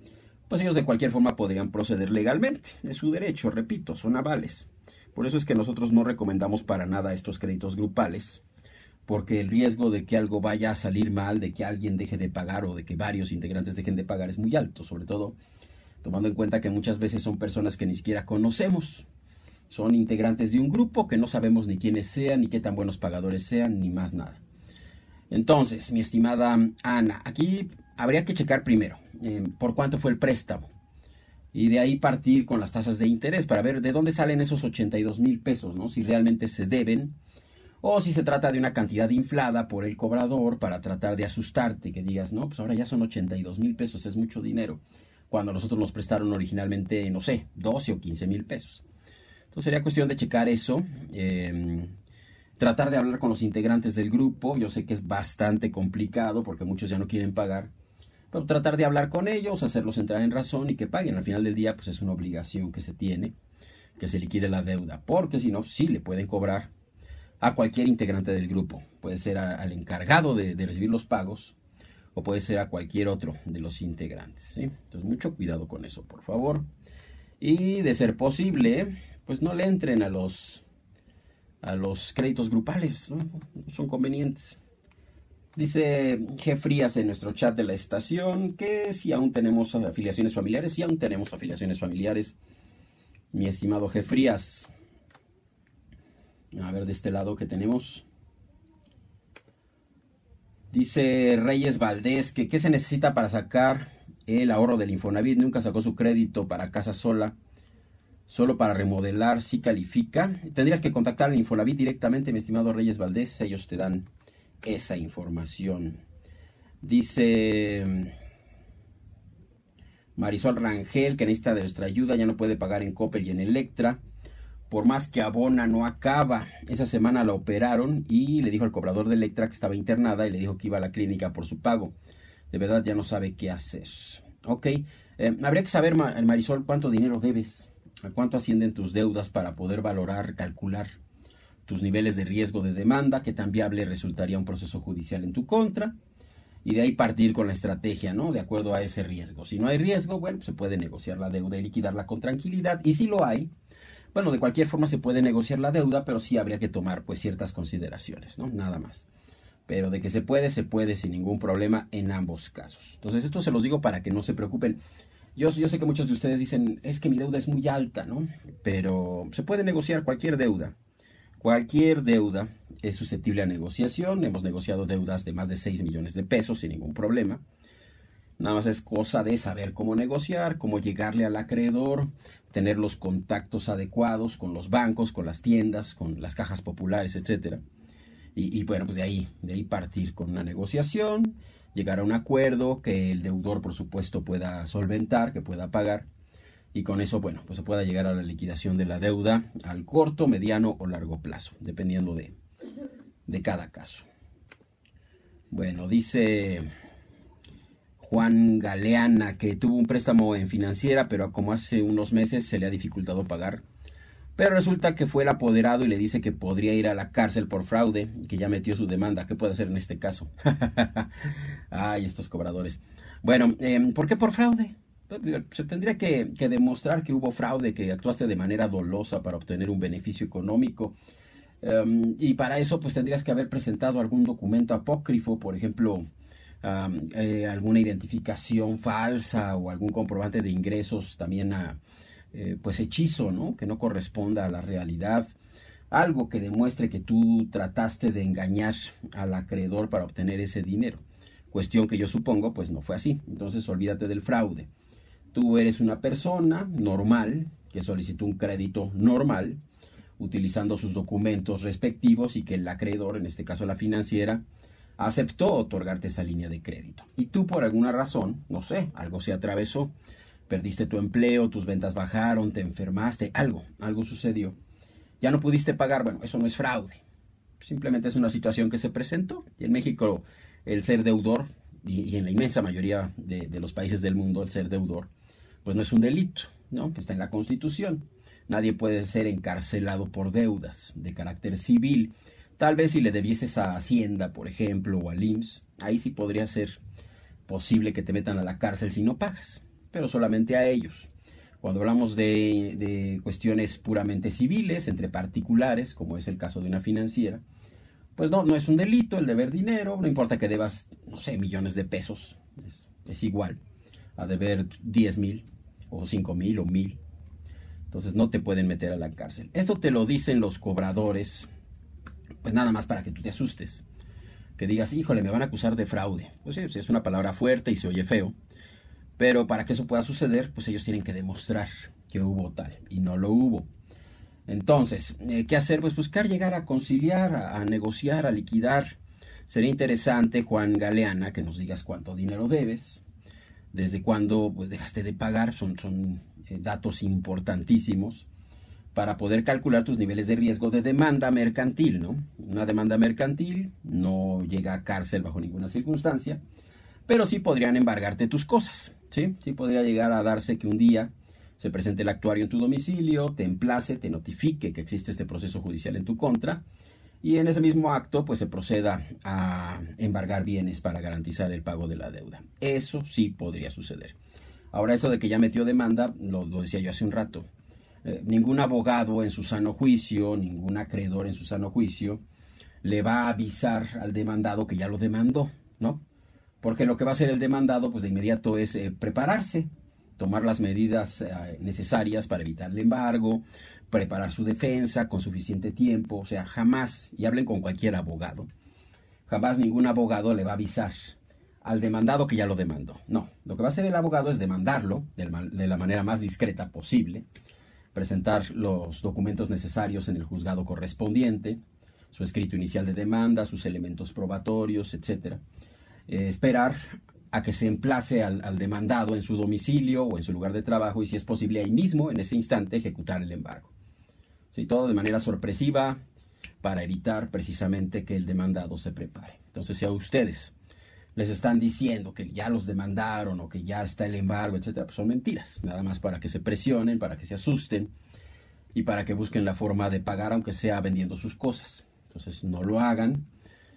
pues ellos de cualquier forma podrían proceder legalmente. Es su derecho, repito, son avales. Por eso es que nosotros no recomendamos para nada estos créditos grupales, porque el riesgo de que algo vaya a salir mal, de que alguien deje de pagar o de que varios integrantes dejen de pagar es muy alto, sobre todo tomando en cuenta que muchas veces son personas que ni siquiera conocemos. Son integrantes de un grupo que no sabemos ni quiénes sean, ni qué tan buenos pagadores sean, ni más nada. Entonces, mi estimada Ana, aquí habría que checar primero eh, por cuánto fue el préstamo. Y de ahí partir con las tasas de interés para ver de dónde salen esos ochenta y dos mil pesos, ¿no? Si realmente se deben o si se trata de una cantidad inflada por el cobrador para tratar de asustarte, que digas, no, pues ahora ya son ochenta y dos mil pesos, es mucho dinero, cuando nosotros nos prestaron originalmente, no sé, doce o quince mil pesos. Entonces sería cuestión de checar eso, eh, tratar de hablar con los integrantes del grupo. Yo sé que es bastante complicado porque muchos ya no quieren pagar, pero tratar de hablar con ellos, hacerlos entrar en razón y que paguen. Al final del día, pues es una obligación que se tiene, que se liquide la deuda, porque si no, sí le pueden cobrar a cualquier integrante del grupo. Puede ser a, al encargado de, de recibir los pagos o puede ser a cualquier otro de los integrantes, ¿sí? Entonces, mucho cuidado con eso, por favor. Y de ser posible, pues no le entren a los, a los créditos grupales, ¿no? No son convenientes. Dice Jefrías en nuestro chat de la estación que si aún tenemos afiliaciones familiares, si aún tenemos afiliaciones familiares, mi estimado Jefrías. A ver de este lado que tenemos. Dice Reyes Valdés que qué se necesita para sacar el ahorro del Infonavit. Nunca sacó su crédito para casa sola, solo para remodelar, si califica. Tendrías que contactar al Infonavit directamente, mi estimado Reyes Valdés, ellos te dan esa información. Dice Marisol Rangel que necesita de nuestra ayuda, ya no puede pagar en Coppel y en Electra, por más que abona no acaba. Esa semana la operaron y le dijo al cobrador de Electra que estaba internada y le dijo que iba a la clínica por su pago. De verdad ya no sabe qué hacer. Ok, eh, habría que saber, Marisol, cuánto dinero debes, a cuánto ascienden tus deudas para poder valorar, calcular tus niveles de riesgo de demanda, que tan viable resultaría un proceso judicial en tu contra, y de ahí partir con la estrategia, ¿no? De acuerdo a ese riesgo. Si no hay riesgo, bueno, pues se puede negociar la deuda y liquidarla con tranquilidad, y si lo hay, bueno, de cualquier forma se puede negociar la deuda, pero sí habría que tomar pues ciertas consideraciones, ¿no? Nada más. Pero de que se puede, se puede sin ningún problema en ambos casos. Entonces esto se los digo para que no se preocupen. Yo, yo sé que muchos de ustedes dicen, es que mi deuda es muy alta, ¿no? Pero se puede negociar cualquier deuda. Cualquier deuda es susceptible a negociación. Hemos negociado deudas de más de seis millones de pesos sin ningún problema. Nada más es cosa de saber cómo negociar, cómo llegarle al acreedor, tener los contactos adecuados con los bancos, con las tiendas, con las cajas populares, etcétera. Y, y bueno, pues de ahí, de ahí partir con una negociación, llegar a un acuerdo que el deudor, por supuesto, pueda solventar, que pueda pagar. Y con eso, bueno, pues se pueda llegar a la liquidación de la deuda al corto, mediano o largo plazo, dependiendo de, de cada caso. Bueno, dice Juan Galeana que tuvo un préstamo en financiera, pero como hace unos meses se le ha dificultado pagar. Pero resulta que fue el apoderado y le dice que podría ir a la cárcel por fraude y que ya metió su demanda. ¿Qué puede hacer en este caso? Ay, estos cobradores. Bueno, eh, ¿por qué por fraude? Se tendría que, que demostrar que hubo fraude, que actuaste de manera dolosa para obtener un beneficio económico. Um, y para eso pues tendrías que haber presentado algún documento apócrifo, por ejemplo, um, eh, alguna identificación falsa o algún comprobante de ingresos también a, eh, pues hechizo, ¿no? Que no corresponda a la realidad. Algo que demuestre que tú trataste de engañar al acreedor para obtener ese dinero. Cuestión que yo supongo pues no fue así. Entonces olvídate del fraude. Tú eres una persona normal que solicitó un crédito normal utilizando sus documentos respectivos y que el acreedor, en este caso la financiera, aceptó otorgarte esa línea de crédito. Y tú por alguna razón, no sé, algo se atravesó, perdiste tu empleo, tus ventas bajaron, te enfermaste, algo, algo sucedió. Ya no pudiste pagar, bueno, eso no es fraude. Simplemente es una situación que se presentó. Y en México el ser deudor, y, y en la inmensa mayoría de, de los países del mundo el ser deudor, pues no es un delito, ¿no? Está en la Constitución. Nadie puede ser encarcelado por deudas de carácter civil. Tal vez si le debieses a Hacienda, por ejemplo, o al I M S S, ahí sí podría ser posible que te metan a la cárcel si no pagas. pero solamente a ellos. Cuando hablamos de, de cuestiones puramente civiles, entre particulares, como es el caso de una financiera, pues no, no es un delito el deber dinero, no importa que debas, no sé, millones de pesos, es, es igual a deber diez mil o cinco mil o mil. Entonces no te pueden meter a la cárcel. Esto te lo dicen los cobradores, pues nada más para que tú te asustes. Que digas, híjole, me van a acusar de fraude. Pues sí, es una palabra fuerte y se oye feo. Pero para que eso pueda suceder, pues ellos tienen que demostrar que hubo tal. Y no lo hubo. Entonces, eh, ¿qué hacer? Pues buscar llegar a conciliar, a, a negociar, a liquidar. Sería interesante, Juan Galeana, que nos digas cuánto dinero debes, desde cuándo pues, dejaste de pagar. Son, son eh, datos importantísimos para poder calcular tus niveles de riesgo de demanda mercantil, ¿no? Una demanda mercantil no llega a cárcel bajo ninguna circunstancia, pero sí podrían embargarte tus cosas, ¿sí? Sí podría llegar a darse que un día se presente el actuario en tu domicilio, te emplace, te notifique que existe este proceso judicial en tu contra, y en ese mismo acto pues se proceda a embargar bienes para garantizar el pago de la deuda. Eso sí podría suceder. Ahora, eso de que ya metió demanda, lo, lo decía yo hace un rato. Eh, ningún abogado en su sano juicio, ningún acreedor en su sano juicio le va a avisar al demandado que ya lo demandó, ¿no? Porque lo que va a hacer el demandado pues de inmediato es eh, prepararse, tomar las medidas eh, necesarias para evitar el embargo, preparar su defensa con suficiente tiempo. O sea, jamás, y hablen con cualquier abogado, jamás ningún abogado le va a avisar al demandado que ya lo demandó. No, lo que va a hacer el abogado es demandarlo de la, de la manera más discreta posible, presentar los documentos necesarios en el juzgado correspondiente, su escrito inicial de demanda, sus elementos probatorios, etcétera. Eh, esperar a que se emplace al, al demandado en su domicilio o en su lugar de trabajo y, si es posible, ahí mismo, en ese instante, ejecutar el embargo. Sí, todo de manera sorpresiva para evitar precisamente que el demandado se prepare. Entonces, si a ustedes les están diciendo que ya los demandaron o que ya está el embargo, etcétera, pues son mentiras. Nada más para que se presionen, para que se asusten y para que busquen la forma de pagar, aunque sea vendiendo sus cosas. Entonces, no lo hagan.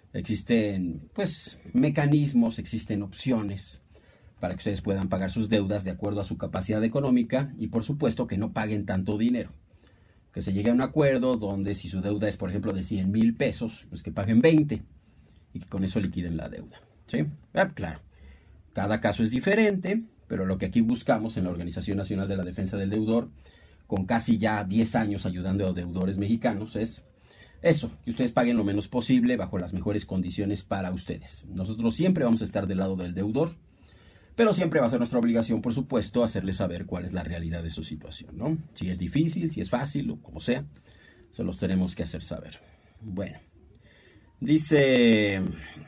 Existen, pues, mecanismos, existen opciones para que ustedes puedan pagar sus deudas de acuerdo a su capacidad económica y, por supuesto, que no paguen tanto dinero. Que se llegue a un acuerdo donde, si su deuda es, por ejemplo, de cien mil pesos, pues que paguen veinte y que con eso liquiden la deuda. ¿Sí? Ah, claro, cada caso es diferente, pero lo que aquí buscamos en la Organización Nacional de la Defensa del Deudor, con casi ya diez años ayudando a deudores mexicanos, es eso, que ustedes paguen lo menos posible bajo las mejores condiciones para ustedes. Nosotros siempre vamos a estar del lado del deudor, pero siempre va a ser nuestra obligación, por supuesto, hacerles saber cuál es la realidad de su situación, ¿no? Si es difícil, si es fácil o como sea, se los tenemos que hacer saber. Bueno, dice...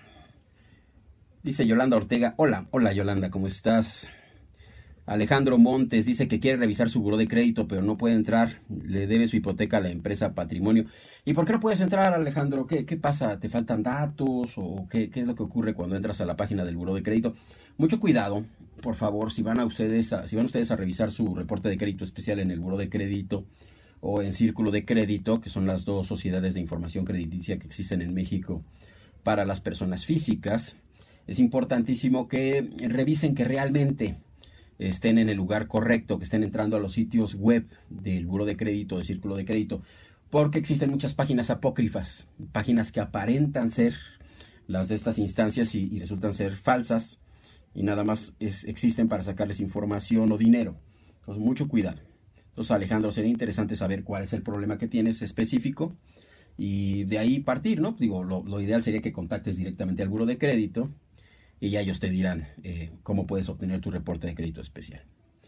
Dice Yolanda Ortega, hola, hola Yolanda, ¿cómo estás? Alejandro Montes dice que quiere revisar su buró de crédito, pero no puede entrar, le debe su hipoteca a la empresa Patrimonio. ¿Y por qué no puedes entrar, Alejandro? ¿Qué, qué pasa? ¿Te faltan datos? ¿O qué, qué es lo que ocurre cuando entras a la página del buró de crédito? Mucho cuidado, por favor, si van a ustedes a, si van ustedes a revisar su reporte de crédito especial en el buró de crédito o en Círculo de Crédito, que son las dos sociedades de información crediticia que existen en México para las personas físicas, es importantísimo que revisen que realmente estén en el lugar correcto, que estén entrando a los sitios web del Buró de Crédito, del Círculo de Crédito, porque existen muchas páginas apócrifas, páginas que aparentan ser las de estas instancias y, y resultan ser falsas y nada más es, existen para sacarles información o dinero. Entonces, mucho cuidado. Entonces, Alejandro, sería interesante saber cuál es el problema que tienes específico y de ahí partir, ¿no? Digo, lo, lo ideal sería que contactes directamente al Buró de Crédito y ya ellos te dirán eh, cómo puedes obtener tu reporte de crédito especial.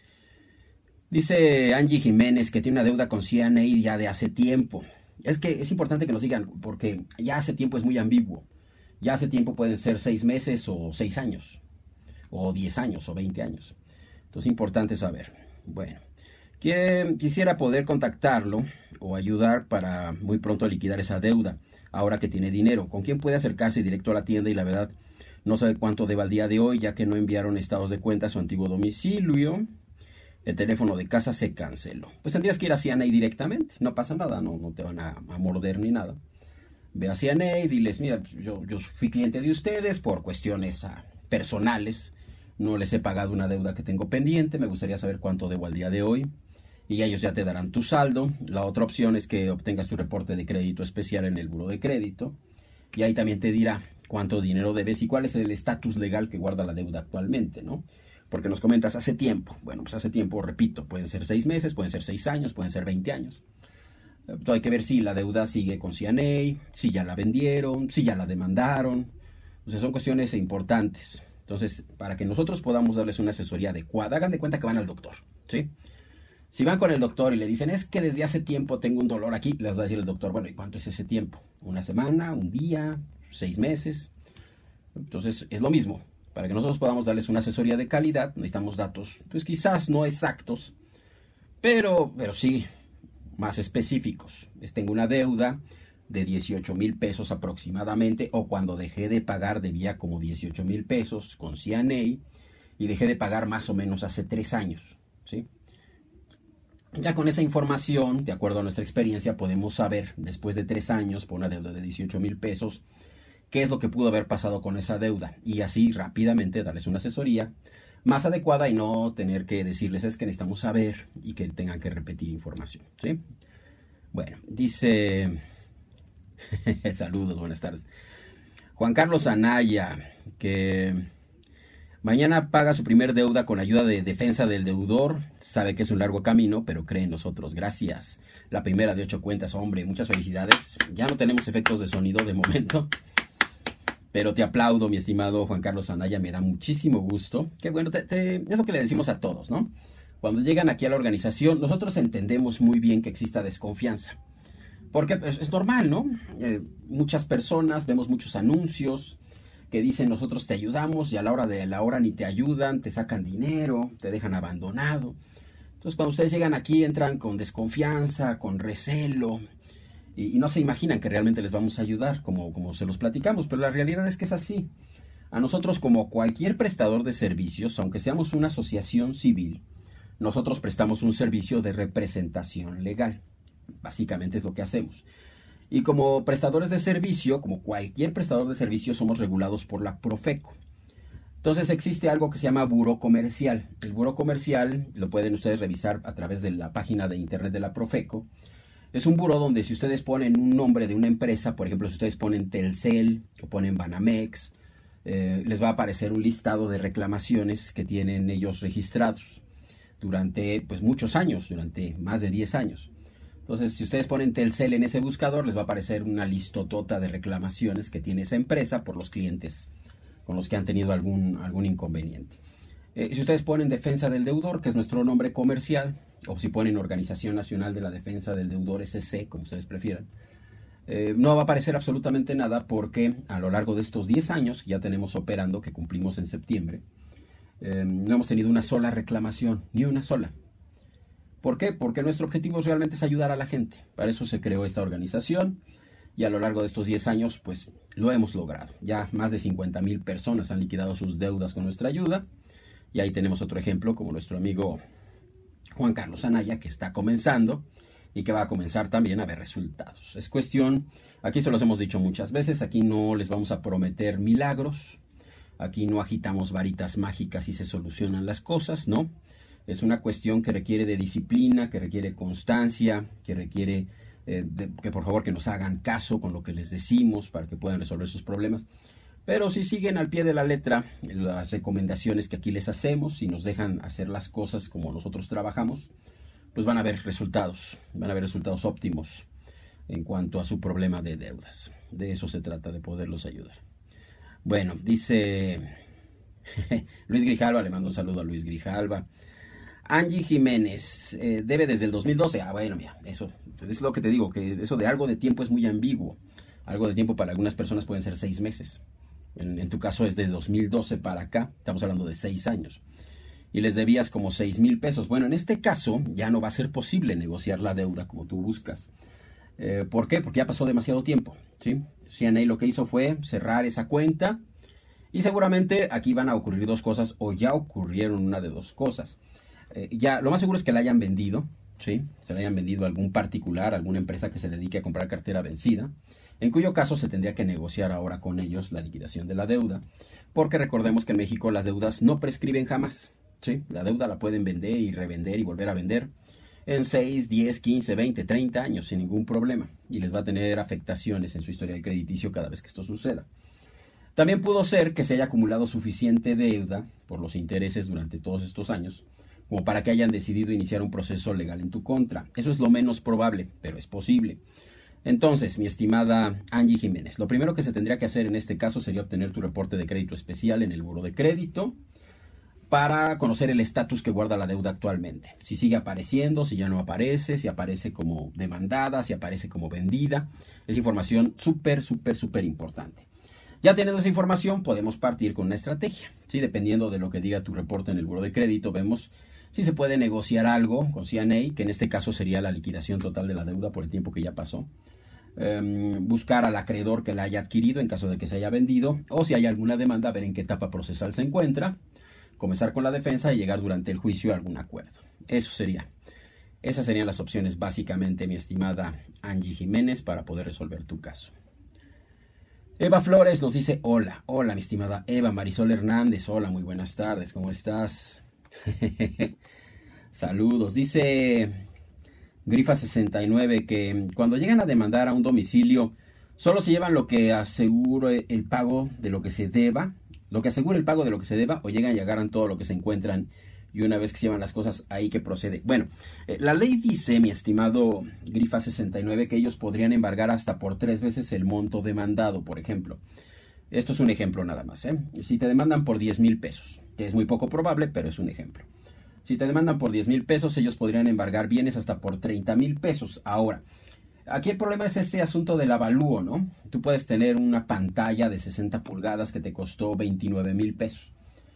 Dice Angie Jiménez que tiene una deuda con C N A ya de hace tiempo. Es que es importante que nos digan, porque ya hace tiempo es muy ambiguo. Ya hace tiempo pueden ser seis meses o seis años, o diez años, o veinte años. Entonces es importante saber. Bueno, quiere, quisiera poder contactarlo o ayudar para muy pronto liquidar esa deuda, ahora que tiene dinero. ¿Con quién puede acercarse directo a la tienda? Y la verdad, no sabe cuánto deba al día de hoy, ya que no enviaron estados de cuenta a su antiguo domicilio. El teléfono de casa se canceló. Pues tendrías que ir a C N A directamente. No pasa nada, no, no te van a, a morder ni nada. Ve a C N A y diles, mira, yo, yo fui cliente de ustedes por cuestiones uh, personales. no les he pagado una deuda que tengo pendiente, me gustaría saber cuánto debo al día de hoy. Y ellos ya te darán tu saldo. La otra opción es que obtengas tu reporte de crédito especial en el buró de crédito. Y ahí también te dirá cuánto dinero debes y cuál es el estatus legal que guarda la deuda actualmente, ¿no? Porque nos comentas hace tiempo. Bueno, pues hace tiempo, repito, pueden ser seis meses, pueden ser seis años, pueden ser veinte años. Entonces hay que ver si la deuda sigue con C N A, si ya la vendieron, si ya la demandaron. O sea, son cuestiones importantes. Entonces, para que nosotros podamos darles una asesoría adecuada, hagan de cuenta que van al doctor, ¿sí? Si van con el doctor y le dicen, es que desde hace tiempo tengo un dolor aquí, les va a decir el doctor, bueno, ¿y cuánto es ese tiempo? ¿Una semana? ¿Un día? ¿Seis meses? Entonces, es lo mismo. Para que nosotros podamos darles una asesoría de calidad, necesitamos datos, pues quizás no exactos, pero, pero sí más específicos. Es, tengo una deuda de dieciocho mil pesos aproximadamente, o cuando dejé de pagar debía como dieciocho mil pesos con C N A y dejé de pagar más o menos hace tres años, ¿sí? Ya con esa información, de acuerdo a nuestra experiencia, podemos saber, después de tres años, por una deuda de dieciocho mil pesos, qué es lo que pudo haber pasado con esa deuda. Y así rápidamente darles una asesoría más adecuada y no tener que decirles es que necesitamos saber y que tengan que repetir información, ¿sí? Bueno, dice... Saludos, buenas tardes. Juan Carlos Anaya, que... mañana paga su primer deuda con ayuda de defensa del deudor. Sabe que es un largo camino, pero cree en nosotros. Gracias. La primera de ocho cuentas, hombre. Muchas felicidades. Ya no tenemos efectos de sonido de momento. Pero te aplaudo, mi estimado Juan Carlos Anaya. Me da muchísimo gusto. Qué bueno, te, te, es lo que le decimos a todos, ¿no? Cuando llegan aquí a la organización, nosotros entendemos muy bien que exista desconfianza. Porque es, es normal, ¿no? Eh, muchas personas, vemos muchos anuncios que dicen nosotros te ayudamos y a la hora de la hora ni te ayudan, te sacan dinero, te dejan abandonado. Entonces cuando ustedes llegan aquí entran con desconfianza, con recelo y, y no se imaginan que realmente les vamos a ayudar como, como se los platicamos, pero la realidad es que es así. A nosotros como cualquier prestador de servicios, aunque seamos una asociación civil, nosotros prestamos un servicio de representación legal. Básicamente es lo que hacemos. Y como prestadores de servicio, como cualquier prestador de servicio, somos regulados por la Profeco. Entonces existe algo que se llama Buró Comercial. El Buró Comercial lo pueden ustedes revisar a través de la página de internet de la Profeco. Es un buró donde si ustedes ponen un nombre de una empresa, por ejemplo, si ustedes ponen Telcel o ponen Banamex, eh, les va a aparecer un listado de reclamaciones que tienen ellos registrados durante pues, muchos años, durante más de diez años. Entonces, si ustedes ponen Telcel en ese buscador, les va a aparecer una listotota de reclamaciones que tiene esa empresa por los clientes con los que han tenido algún, algún inconveniente. Eh, si ustedes ponen Defensa del Deudor, que es nuestro nombre comercial, o si ponen Organización Nacional de la Defensa del Deudor, S C, como ustedes prefieran, eh, no va a aparecer absolutamente nada porque a lo largo de estos diez años que ya tenemos operando, que cumplimos en septiembre, eh, no hemos tenido una sola reclamación, ni una sola. ¿Por qué? Porque nuestro objetivo realmente es ayudar a la gente. Para eso se creó esta organización y a lo largo de estos diez años pues lo hemos logrado. Ya más de cincuenta mil personas han liquidado sus deudas con nuestra ayuda y ahí tenemos otro ejemplo como nuestro amigo Juan Carlos Anaya, que está comenzando y que va a comenzar también a ver resultados. Es cuestión, aquí se los hemos dicho muchas veces, aquí no les vamos a prometer milagros, aquí no agitamos varitas mágicas y se solucionan las cosas, ¿no? Es una cuestión que requiere de disciplina, que requiere constancia, que requiere eh, de, que por favor que nos hagan caso con lo que les decimos para que puedan resolver sus problemas. Pero si siguen al pie de la letra las recomendaciones que aquí les hacemos, si nos dejan hacer las cosas como nosotros trabajamos, pues van a ver resultados, van a ver resultados óptimos en cuanto a su problema de deudas. De eso se trata, de poderlos ayudar. Bueno, dice Luis Grijalva, le mando un saludo a Luis Grijalva. Angie Jiménez, eh, debe desde el dos mil doce. Ah, bueno, mira, eso es lo que te digo, que eso de algo de tiempo es muy ambiguo. Algo de tiempo para algunas personas pueden ser seis meses. En, en tu caso es de dos mil doce para acá, estamos hablando de seis años. Y les debías como seis mil pesos. Bueno, en este caso ya no va a ser posible negociar la deuda como tú buscas. Eh, ¿Por qué? Porque ya pasó demasiado tiempo, ¿sí? C N A lo que hizo fue cerrar esa cuenta y seguramente aquí van a ocurrir dos cosas o ya ocurrieron una de dos cosas. Eh, ya lo más seguro es que la hayan vendido, ¿sí? Se le hayan vendido a algún particular, a alguna empresa que se dedique a comprar cartera vencida, en cuyo caso se tendría que negociar ahora con ellos la liquidación de la deuda, porque recordemos que en México las deudas no prescriben jamás, ¿sí? La deuda la pueden vender y revender y volver a vender en seis, diez, quince, veinte, treinta años sin ningún problema, y les va a tener afectaciones en su historial crediticio cada vez que esto suceda. También pudo ser que se haya acumulado suficiente deuda por los intereses durante todos estos años como para que hayan decidido iniciar un proceso legal en tu contra. Eso es lo menos probable, pero es posible. Entonces, mi estimada Angie Jiménez, lo primero que se tendría que hacer en este caso sería obtener tu reporte de crédito especial en el Buró de Crédito para conocer el estatus que guarda la deuda actualmente. Si sigue apareciendo, si ya no aparece, si aparece como demandada, si aparece como vendida. Es información súper, súper, súper importante. Ya teniendo esa información, podemos partir con una estrategia, ¿sí? Dependiendo de lo que diga tu reporte en el Buró de Crédito, vemos si se puede negociar algo con C N A, que en este caso sería la liquidación total de la deuda por el tiempo que ya pasó. Eh, buscar al acreedor que la haya adquirido en caso de que se haya vendido, o si hay alguna demanda, ver en qué etapa procesal se encuentra, comenzar con la defensa y llegar durante el juicio a algún acuerdo. Eso sería. Esas serían las opciones básicamente, mi estimada Angie Jiménez, para poder resolver tu caso. Eva Flores nos dice, hola, hola mi estimada Eva. Marisol Hernández, hola, muy buenas tardes, ¿cómo estás? Saludos. Dice Grifa sesenta y nueve que cuando llegan a demandar a un domicilio, solo se llevan lo que asegure el pago de lo que se deba, lo que asegure el pago de lo que se deba, o llegan y agarran todo lo que se encuentran y una vez que se llevan las cosas ahí que procede. Bueno, eh, la ley dice, mi estimado Grifa sesenta y nueve, que ellos podrían embargar hasta por tres veces el monto demandado, por ejemplo. Esto es un ejemplo nada más, ¿eh? Si te demandan por diez mil pesos, que es muy poco probable, pero es un ejemplo. Si te demandan por diez mil pesos, ellos podrían embargar bienes hasta por treinta mil pesos. Ahora, aquí el problema es este asunto del avalúo, ¿no? Tú puedes tener una pantalla de sesenta pulgadas que te costó veintinueve mil pesos.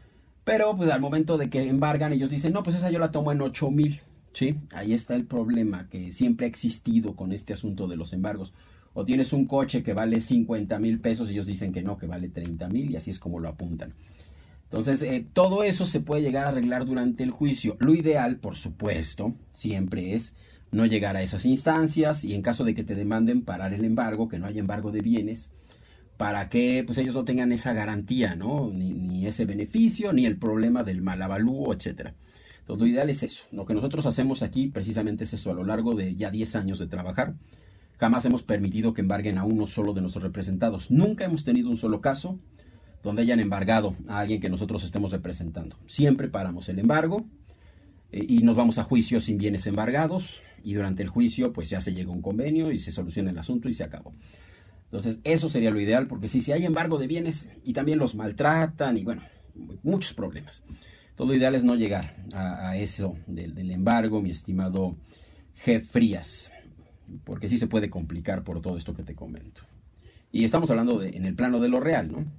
Pero pues al momento de que embargan, ellos dicen, no, pues esa yo la tomo en ocho mil, ¿sí? Ahí está el problema que siempre ha existido con este asunto de los embargos. O tienes un coche que vale cincuenta mil pesos y ellos dicen que no, que vale treinta mil, y así es como lo apuntan. Entonces, eh, todo eso se puede llegar a arreglar durante el juicio. Lo ideal, por supuesto, siempre es no llegar a esas instancias y en caso de que te demanden parar el embargo, que no haya embargo de bienes, para que pues ellos no tengan esa garantía, ¿no? Ni, ni ese beneficio, ni el problema del mal avalúo, etcétera. Entonces, lo ideal es eso. Lo que nosotros hacemos aquí precisamente es eso. A lo largo de ya diez años de trabajar, jamás hemos permitido que embarguen a uno solo de nuestros representados. Nunca hemos tenido un solo caso donde hayan embargado a alguien que nosotros estemos representando. Siempre paramos el embargo eh, y nos vamos a juicio sin bienes embargados, y durante el juicio pues ya se llega a un convenio y se soluciona el asunto y se acabó. Entonces eso sería lo ideal, porque si, si hay embargo de bienes y también los maltratan y bueno, muchos problemas. Todo lo ideal es no llegar a, a eso del, del embargo, mi estimado G. Frías, porque sí se puede complicar por todo esto que te comento. Y estamos hablando de, en el plano de lo real, ¿no?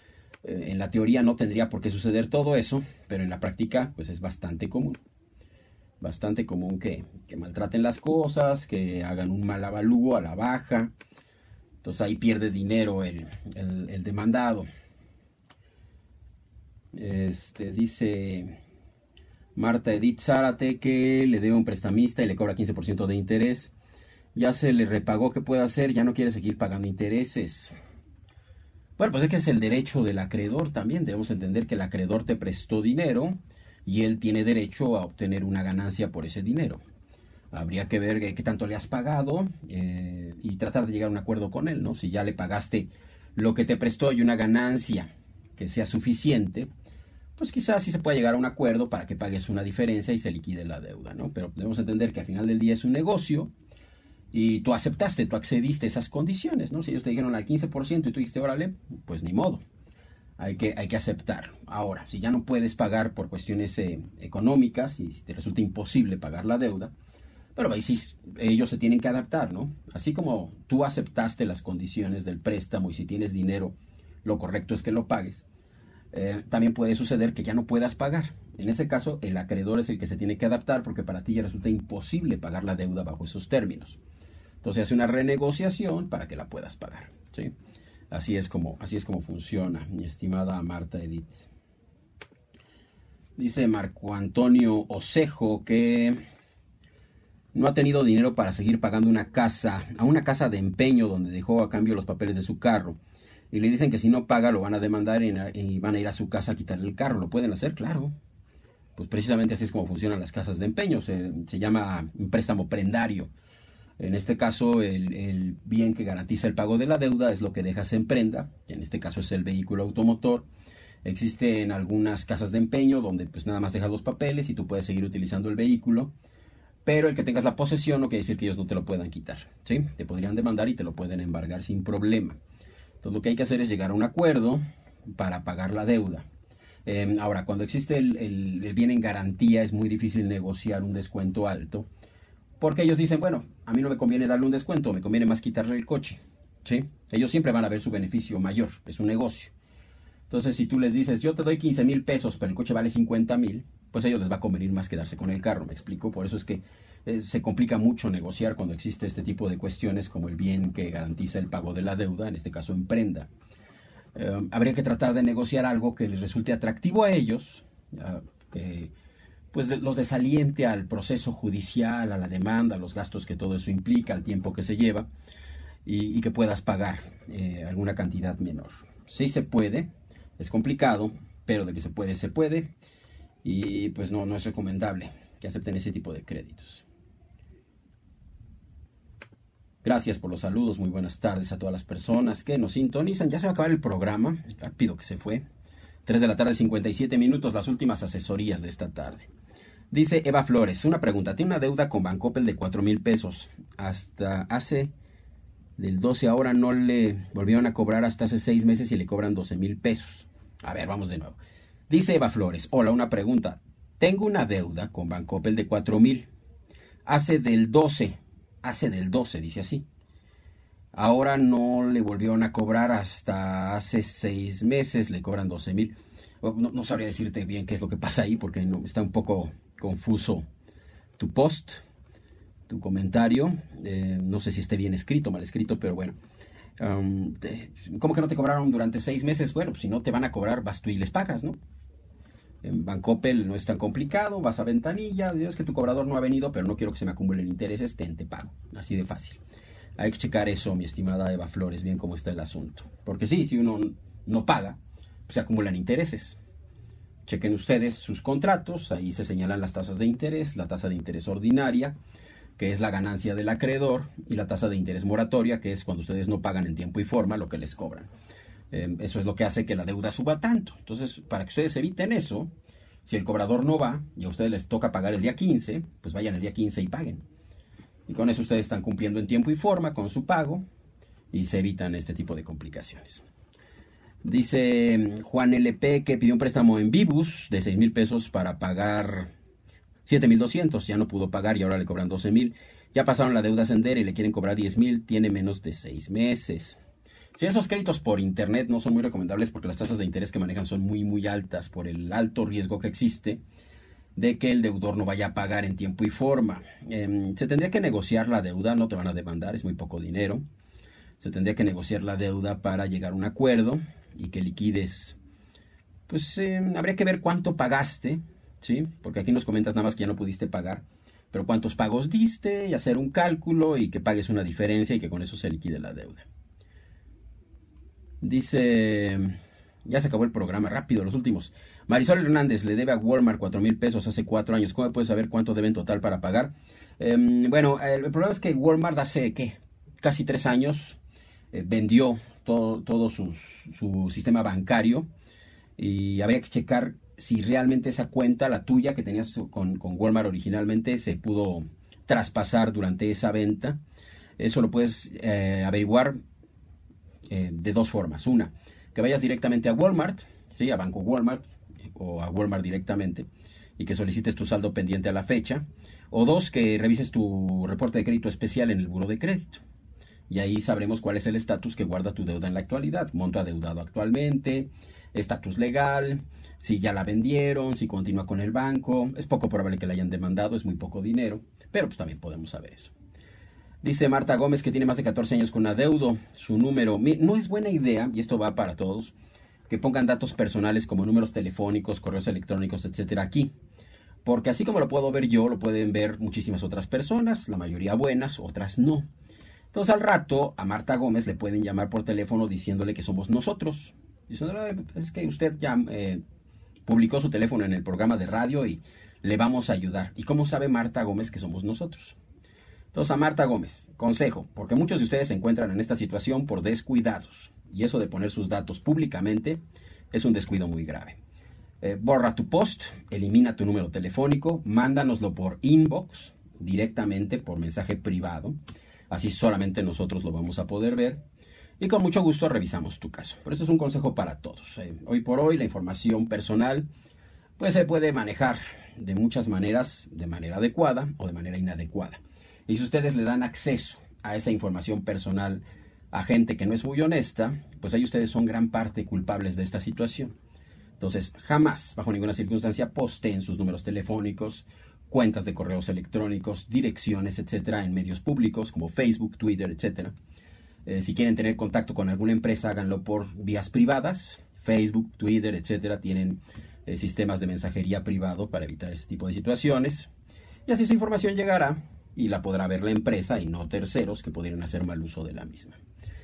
Eh, en la teoría no tendría por qué suceder todo eso, pero en la práctica pues es bastante común. Bastante común que, que maltraten las cosas, que hagan un mal avalúo a la baja. Entonces ahí pierde dinero el, el, el demandado. Este, dice Marta Edith Zárate que le debe un prestamista y le cobra quince por ciento de interés. Ya se le repagó, ¿qué puede hacer? Ya no quiere seguir pagando intereses. Bueno, pues es que es el derecho del acreedor también. Debemos entender que el acreedor te prestó dinero y él tiene derecho a obtener una ganancia por ese dinero. Habría que ver qué tanto le has pagado eh, y tratar de llegar a un acuerdo con él, ¿no? Si ya le pagaste lo que te prestó y una ganancia que sea suficiente, pues quizás sí se puede llegar a un acuerdo para que pagues una diferencia y se liquide la deuda, ¿no? Pero debemos entender que al final del día es un negocio y tú aceptaste, tú accediste a esas condiciones, ¿no? Si ellos te dijeron al quince por ciento y tú dijiste, órale, pues ni modo. Hay que, hay que aceptarlo. Ahora, si ya no puedes pagar por cuestiones eh, económicas y si te resulta imposible pagar la deuda, pero ahí sí ellos se tienen que adaptar, ¿no? Así como tú aceptaste las condiciones del préstamo y si tienes dinero, lo correcto es que lo pagues. Eh, también puede suceder que ya no puedas pagar. En ese caso, el acreedor es el que se tiene que adaptar porque para ti ya resulta imposible pagar la deuda bajo esos términos. Entonces hace una renegociación para que la puedas pagar, ¿sí? Así es como, así es como funciona, mi estimada Marta Edith. Dice Marco Antonio Osejo que no ha tenido dinero para seguir pagando una casa, a una casa de empeño donde dejó a cambio los papeles de su carro. Y le dicen que si no paga lo van a demandar y van a ir a su casa a quitarle el carro. ¿Lo pueden hacer? Claro. Pues precisamente así es como funcionan las casas de empeño. Se, se llama un préstamo prendario. En este caso, el, el bien que garantiza el pago de la deuda es lo que dejas en prenda, que en este caso es el vehículo automotor. Existen algunas casas de empeño donde pues nada más dejas los papeles y tú puedes seguir utilizando el vehículo. Pero el que tengas la posesión no quiere decir que ellos no te lo puedan quitar, ¿sí? Te podrían demandar y te lo pueden embargar sin problema. Entonces lo que hay que hacer es llegar a un acuerdo para pagar la deuda. Eh, ahora, cuando existe el, el, el bien en garantía es muy difícil negociar un descuento alto. Porque ellos dicen, bueno, a mí no me conviene darle un descuento, me conviene más quitarle el coche, ¿sí? Ellos siempre van a ver su beneficio mayor, es un negocio. Entonces si tú les dices, yo te doy quince mil pesos, pero el coche vale cincuenta mil, pues a ellos les va a convenir más quedarse con el carro, ¿me explico? Por eso es que eh, se complica mucho negociar cuando existe este tipo de cuestiones como el bien que garantiza el pago de la deuda, en este caso en prenda. Eh, habría que tratar de negociar algo que les resulte atractivo a ellos, uh, que pues de, los desaliente al proceso judicial, a la demanda, a los gastos que todo eso implica, al tiempo que se lleva, y, y que puedas pagar eh, alguna cantidad menor. Sí se puede, es complicado, pero de que se puede, se puede. Y pues no, no es recomendable que acepten ese tipo de créditos. Gracias por los saludos, muy buenas tardes a todas las personas que nos sintonizan. Ya se va a acabar el programa, rápido que se fue. tres de la tarde, cincuenta y siete minutos, las últimas asesorías de esta tarde. Dice Eva Flores, una pregunta, tiene una deuda con Bancoppel de cuatro mil pesos. Hasta hace del doce, ahora no le volvieron a cobrar hasta hace seis meses y le cobran doce mil pesos. A ver, vamos de nuevo. Dice Eva Flores, hola, una pregunta. Tengo una deuda con Bancoppel de cuatro mil. Hace del doce, hace del doce, dice así. Ahora no le volvieron a cobrar hasta hace seis meses, le cobran doce mil. No, no sabría decirte bien qué es lo que pasa ahí porque no, está un poco confuso tu post, tu comentario. Eh, no sé si esté bien escrito, mal escrito, pero bueno. Um, te, ¿Cómo que no te cobraron durante seis meses? Bueno, pues si no te van a cobrar, vas tú y les pagas, ¿no? En Bancoppel no es tan complicado, vas a ventanilla, Dios, que tu cobrador no ha venido, pero no quiero que se me acumulen intereses, ten, te pago, así de fácil. Hay que checar eso, mi estimada Eva Flores, bien cómo está el asunto. Porque sí, si uno no paga, pues se acumulan intereses. Chequen ustedes sus contratos, ahí se señalan las tasas de interés, la tasa de interés ordinaria, que es la ganancia del acreedor, y la tasa de interés moratoria, que es cuando ustedes no pagan en tiempo y forma lo que les cobran. Eh, eso es lo que hace que la deuda suba tanto. Entonces, para que ustedes eviten eso, si el cobrador no va y a ustedes les toca pagar el día quince, pues vayan el día quince y paguen. Y con eso ustedes están cumpliendo en tiempo y forma con su pago y se evitan este tipo de complicaciones. Dice Juan L P que pidió un préstamo en Vivus de seis mil pesos para pagar siete mil doscientos. Ya no pudo pagar y ahora le cobran doce mil. Ya pasaron la deuda a Sendero y le quieren cobrar diez mil. Tiene menos de seis meses. Si esos créditos por internet no son muy recomendables porque las tasas de interés que manejan son muy muy altas por el alto riesgo que existe de que el deudor no vaya a pagar en tiempo y forma. Eh, se tendría que negociar la deuda, no te van a demandar, es muy poco dinero. Se tendría que negociar la deuda para llegar a un acuerdo y que liquides. Pues eh, habría que ver cuánto pagaste, ¿sí? Porque aquí nos comentas nada más que ya no pudiste pagar, pero cuántos pagos diste y hacer un cálculo y que pagues una diferencia y que con eso se liquide la deuda. Dice, ya se acabó el programa, rápido, los últimos. Marisol Hernández le debe a Walmart cuatro mil pesos hace cuatro años. ¿Cómo puedes saber cuánto debe en total para pagar? Eh, bueno, el, el problema es que Walmart hace, ¿qué? Casi tres años eh, vendió todo, todo sus, su sistema bancario y habría que checar si realmente esa cuenta, la tuya que tenías con, con Walmart originalmente, se pudo traspasar durante esa venta. Eso lo puedes eh, averiguar eh, de dos formas. Una, que vayas directamente a Walmart, ¿sí? A Banco Walmart o a Walmart directamente y que solicites tu saldo pendiente a la fecha. O dos, que revises tu reporte de crédito especial en el buró de crédito. Y ahí sabremos cuál es el estatus que guarda tu deuda en la actualidad. Monto adeudado actualmente, estatus legal, si ya la vendieron, si continúa con el banco. Es poco probable que la hayan demandado, es muy poco dinero, pero pues también podemos saber eso. Dice Marta Gómez que tiene más de catorce años con adeudo. Su número, no es buena idea, y esto va para todos, que pongan datos personales como números telefónicos, correos electrónicos, etcétera aquí. Porque así como lo puedo ver yo, lo pueden ver muchísimas otras personas, la mayoría buenas, otras no. Entonces al rato a Marta Gómez le pueden llamar por teléfono diciéndole que somos nosotros. Diciéndole, es que usted ya eh, publicó su teléfono en el programa de radio y le vamos a ayudar. ¿Y cómo sabe Marta Gómez que somos nosotros? Entonces a Marta Gómez, consejo, porque muchos de ustedes se encuentran en esta situación por descuidados. Y eso de poner sus datos públicamente es un descuido muy grave. Eh, borra tu post, elimina tu número telefónico, mándanoslo por inbox, directamente por mensaje privado. Así solamente nosotros lo vamos a poder ver. Y con mucho gusto revisamos tu caso. Pero esto es un consejo para todos. Eh, hoy por hoy la información personal pues se puede manejar de muchas maneras, de manera adecuada o de manera inadecuada. Y si ustedes le dan acceso a esa información personal a gente que no es muy honesta, pues ahí ustedes son gran parte culpables de esta situación. Entonces, jamás, bajo ninguna circunstancia, posteen sus números telefónicos, cuentas de correos electrónicos, direcciones, etcétera, en medios públicos como Facebook, Twitter, etcétera. Eh, si quieren tener contacto con alguna empresa, háganlo por vías privadas. Facebook, Twitter, etcétera, tienen eh, sistemas de mensajería privado para evitar este tipo de situaciones. Y así su información llegará y la podrá ver la empresa y no terceros que pudieran hacer mal uso de la misma.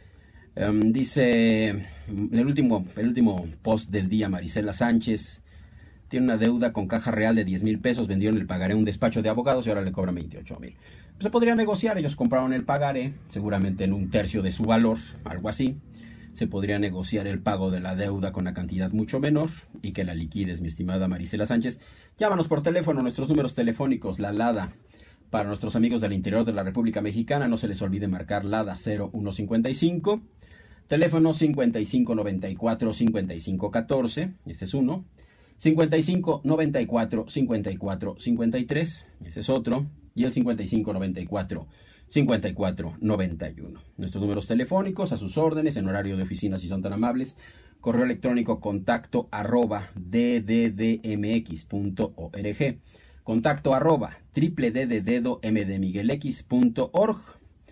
Um, dice el último, el último post del día, Marisela Sánchez tiene una deuda con Caja Real de diez mil pesos, vendieron el pagaré a un despacho de abogados y ahora le cobran veintiocho mil. Pues se podría negociar, ellos compraron el pagaré, seguramente en un tercio de su valor, algo así. Se podría negociar el pago de la deuda con una cantidad mucho menor y que la liquides, mi estimada Marisela Sánchez. Llámanos por teléfono, nuestros números telefónicos, la LADA. Para nuestros amigos del interior de la República Mexicana, no se les olvide marcar LADA cero uno cincuenta y cinco. Teléfono cincuenta y cinco noventa y cuatro cincuenta y cinco catorce, ese es uno. cincuenta y cinco noventa y cuatro cincuenta y cuatro cincuenta y tres, ese es otro. Y el cincuenta y cinco noventa y cuatro cincuenta y cuatro noventa y uno. Nuestros números telefónicos a sus órdenes en horario de oficina si son tan amables. Correo electrónico contacto arroba dddmx punto org. Contacto arroba triple d de dedo m de miguel x punto org.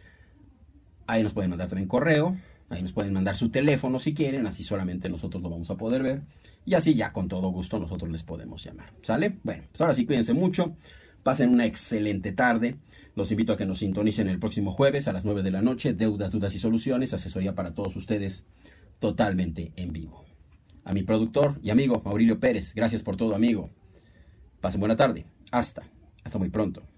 Ahí nos pueden mandar también correo. Ahí nos pueden mandar su teléfono si quieren, así solamente nosotros lo vamos a poder ver. Y así ya con todo gusto nosotros les podemos llamar. ¿Sale? Bueno, pues ahora sí cuídense mucho. Pasen una excelente tarde. Los invito a que nos sintonicen el próximo jueves a las nueve de la noche. Deudas, dudas y soluciones. Asesoría para todos ustedes totalmente en vivo. A mi productor y amigo Maurilio Pérez, gracias por todo, amigo. Pasen buena tarde. Hasta. Hasta muy pronto.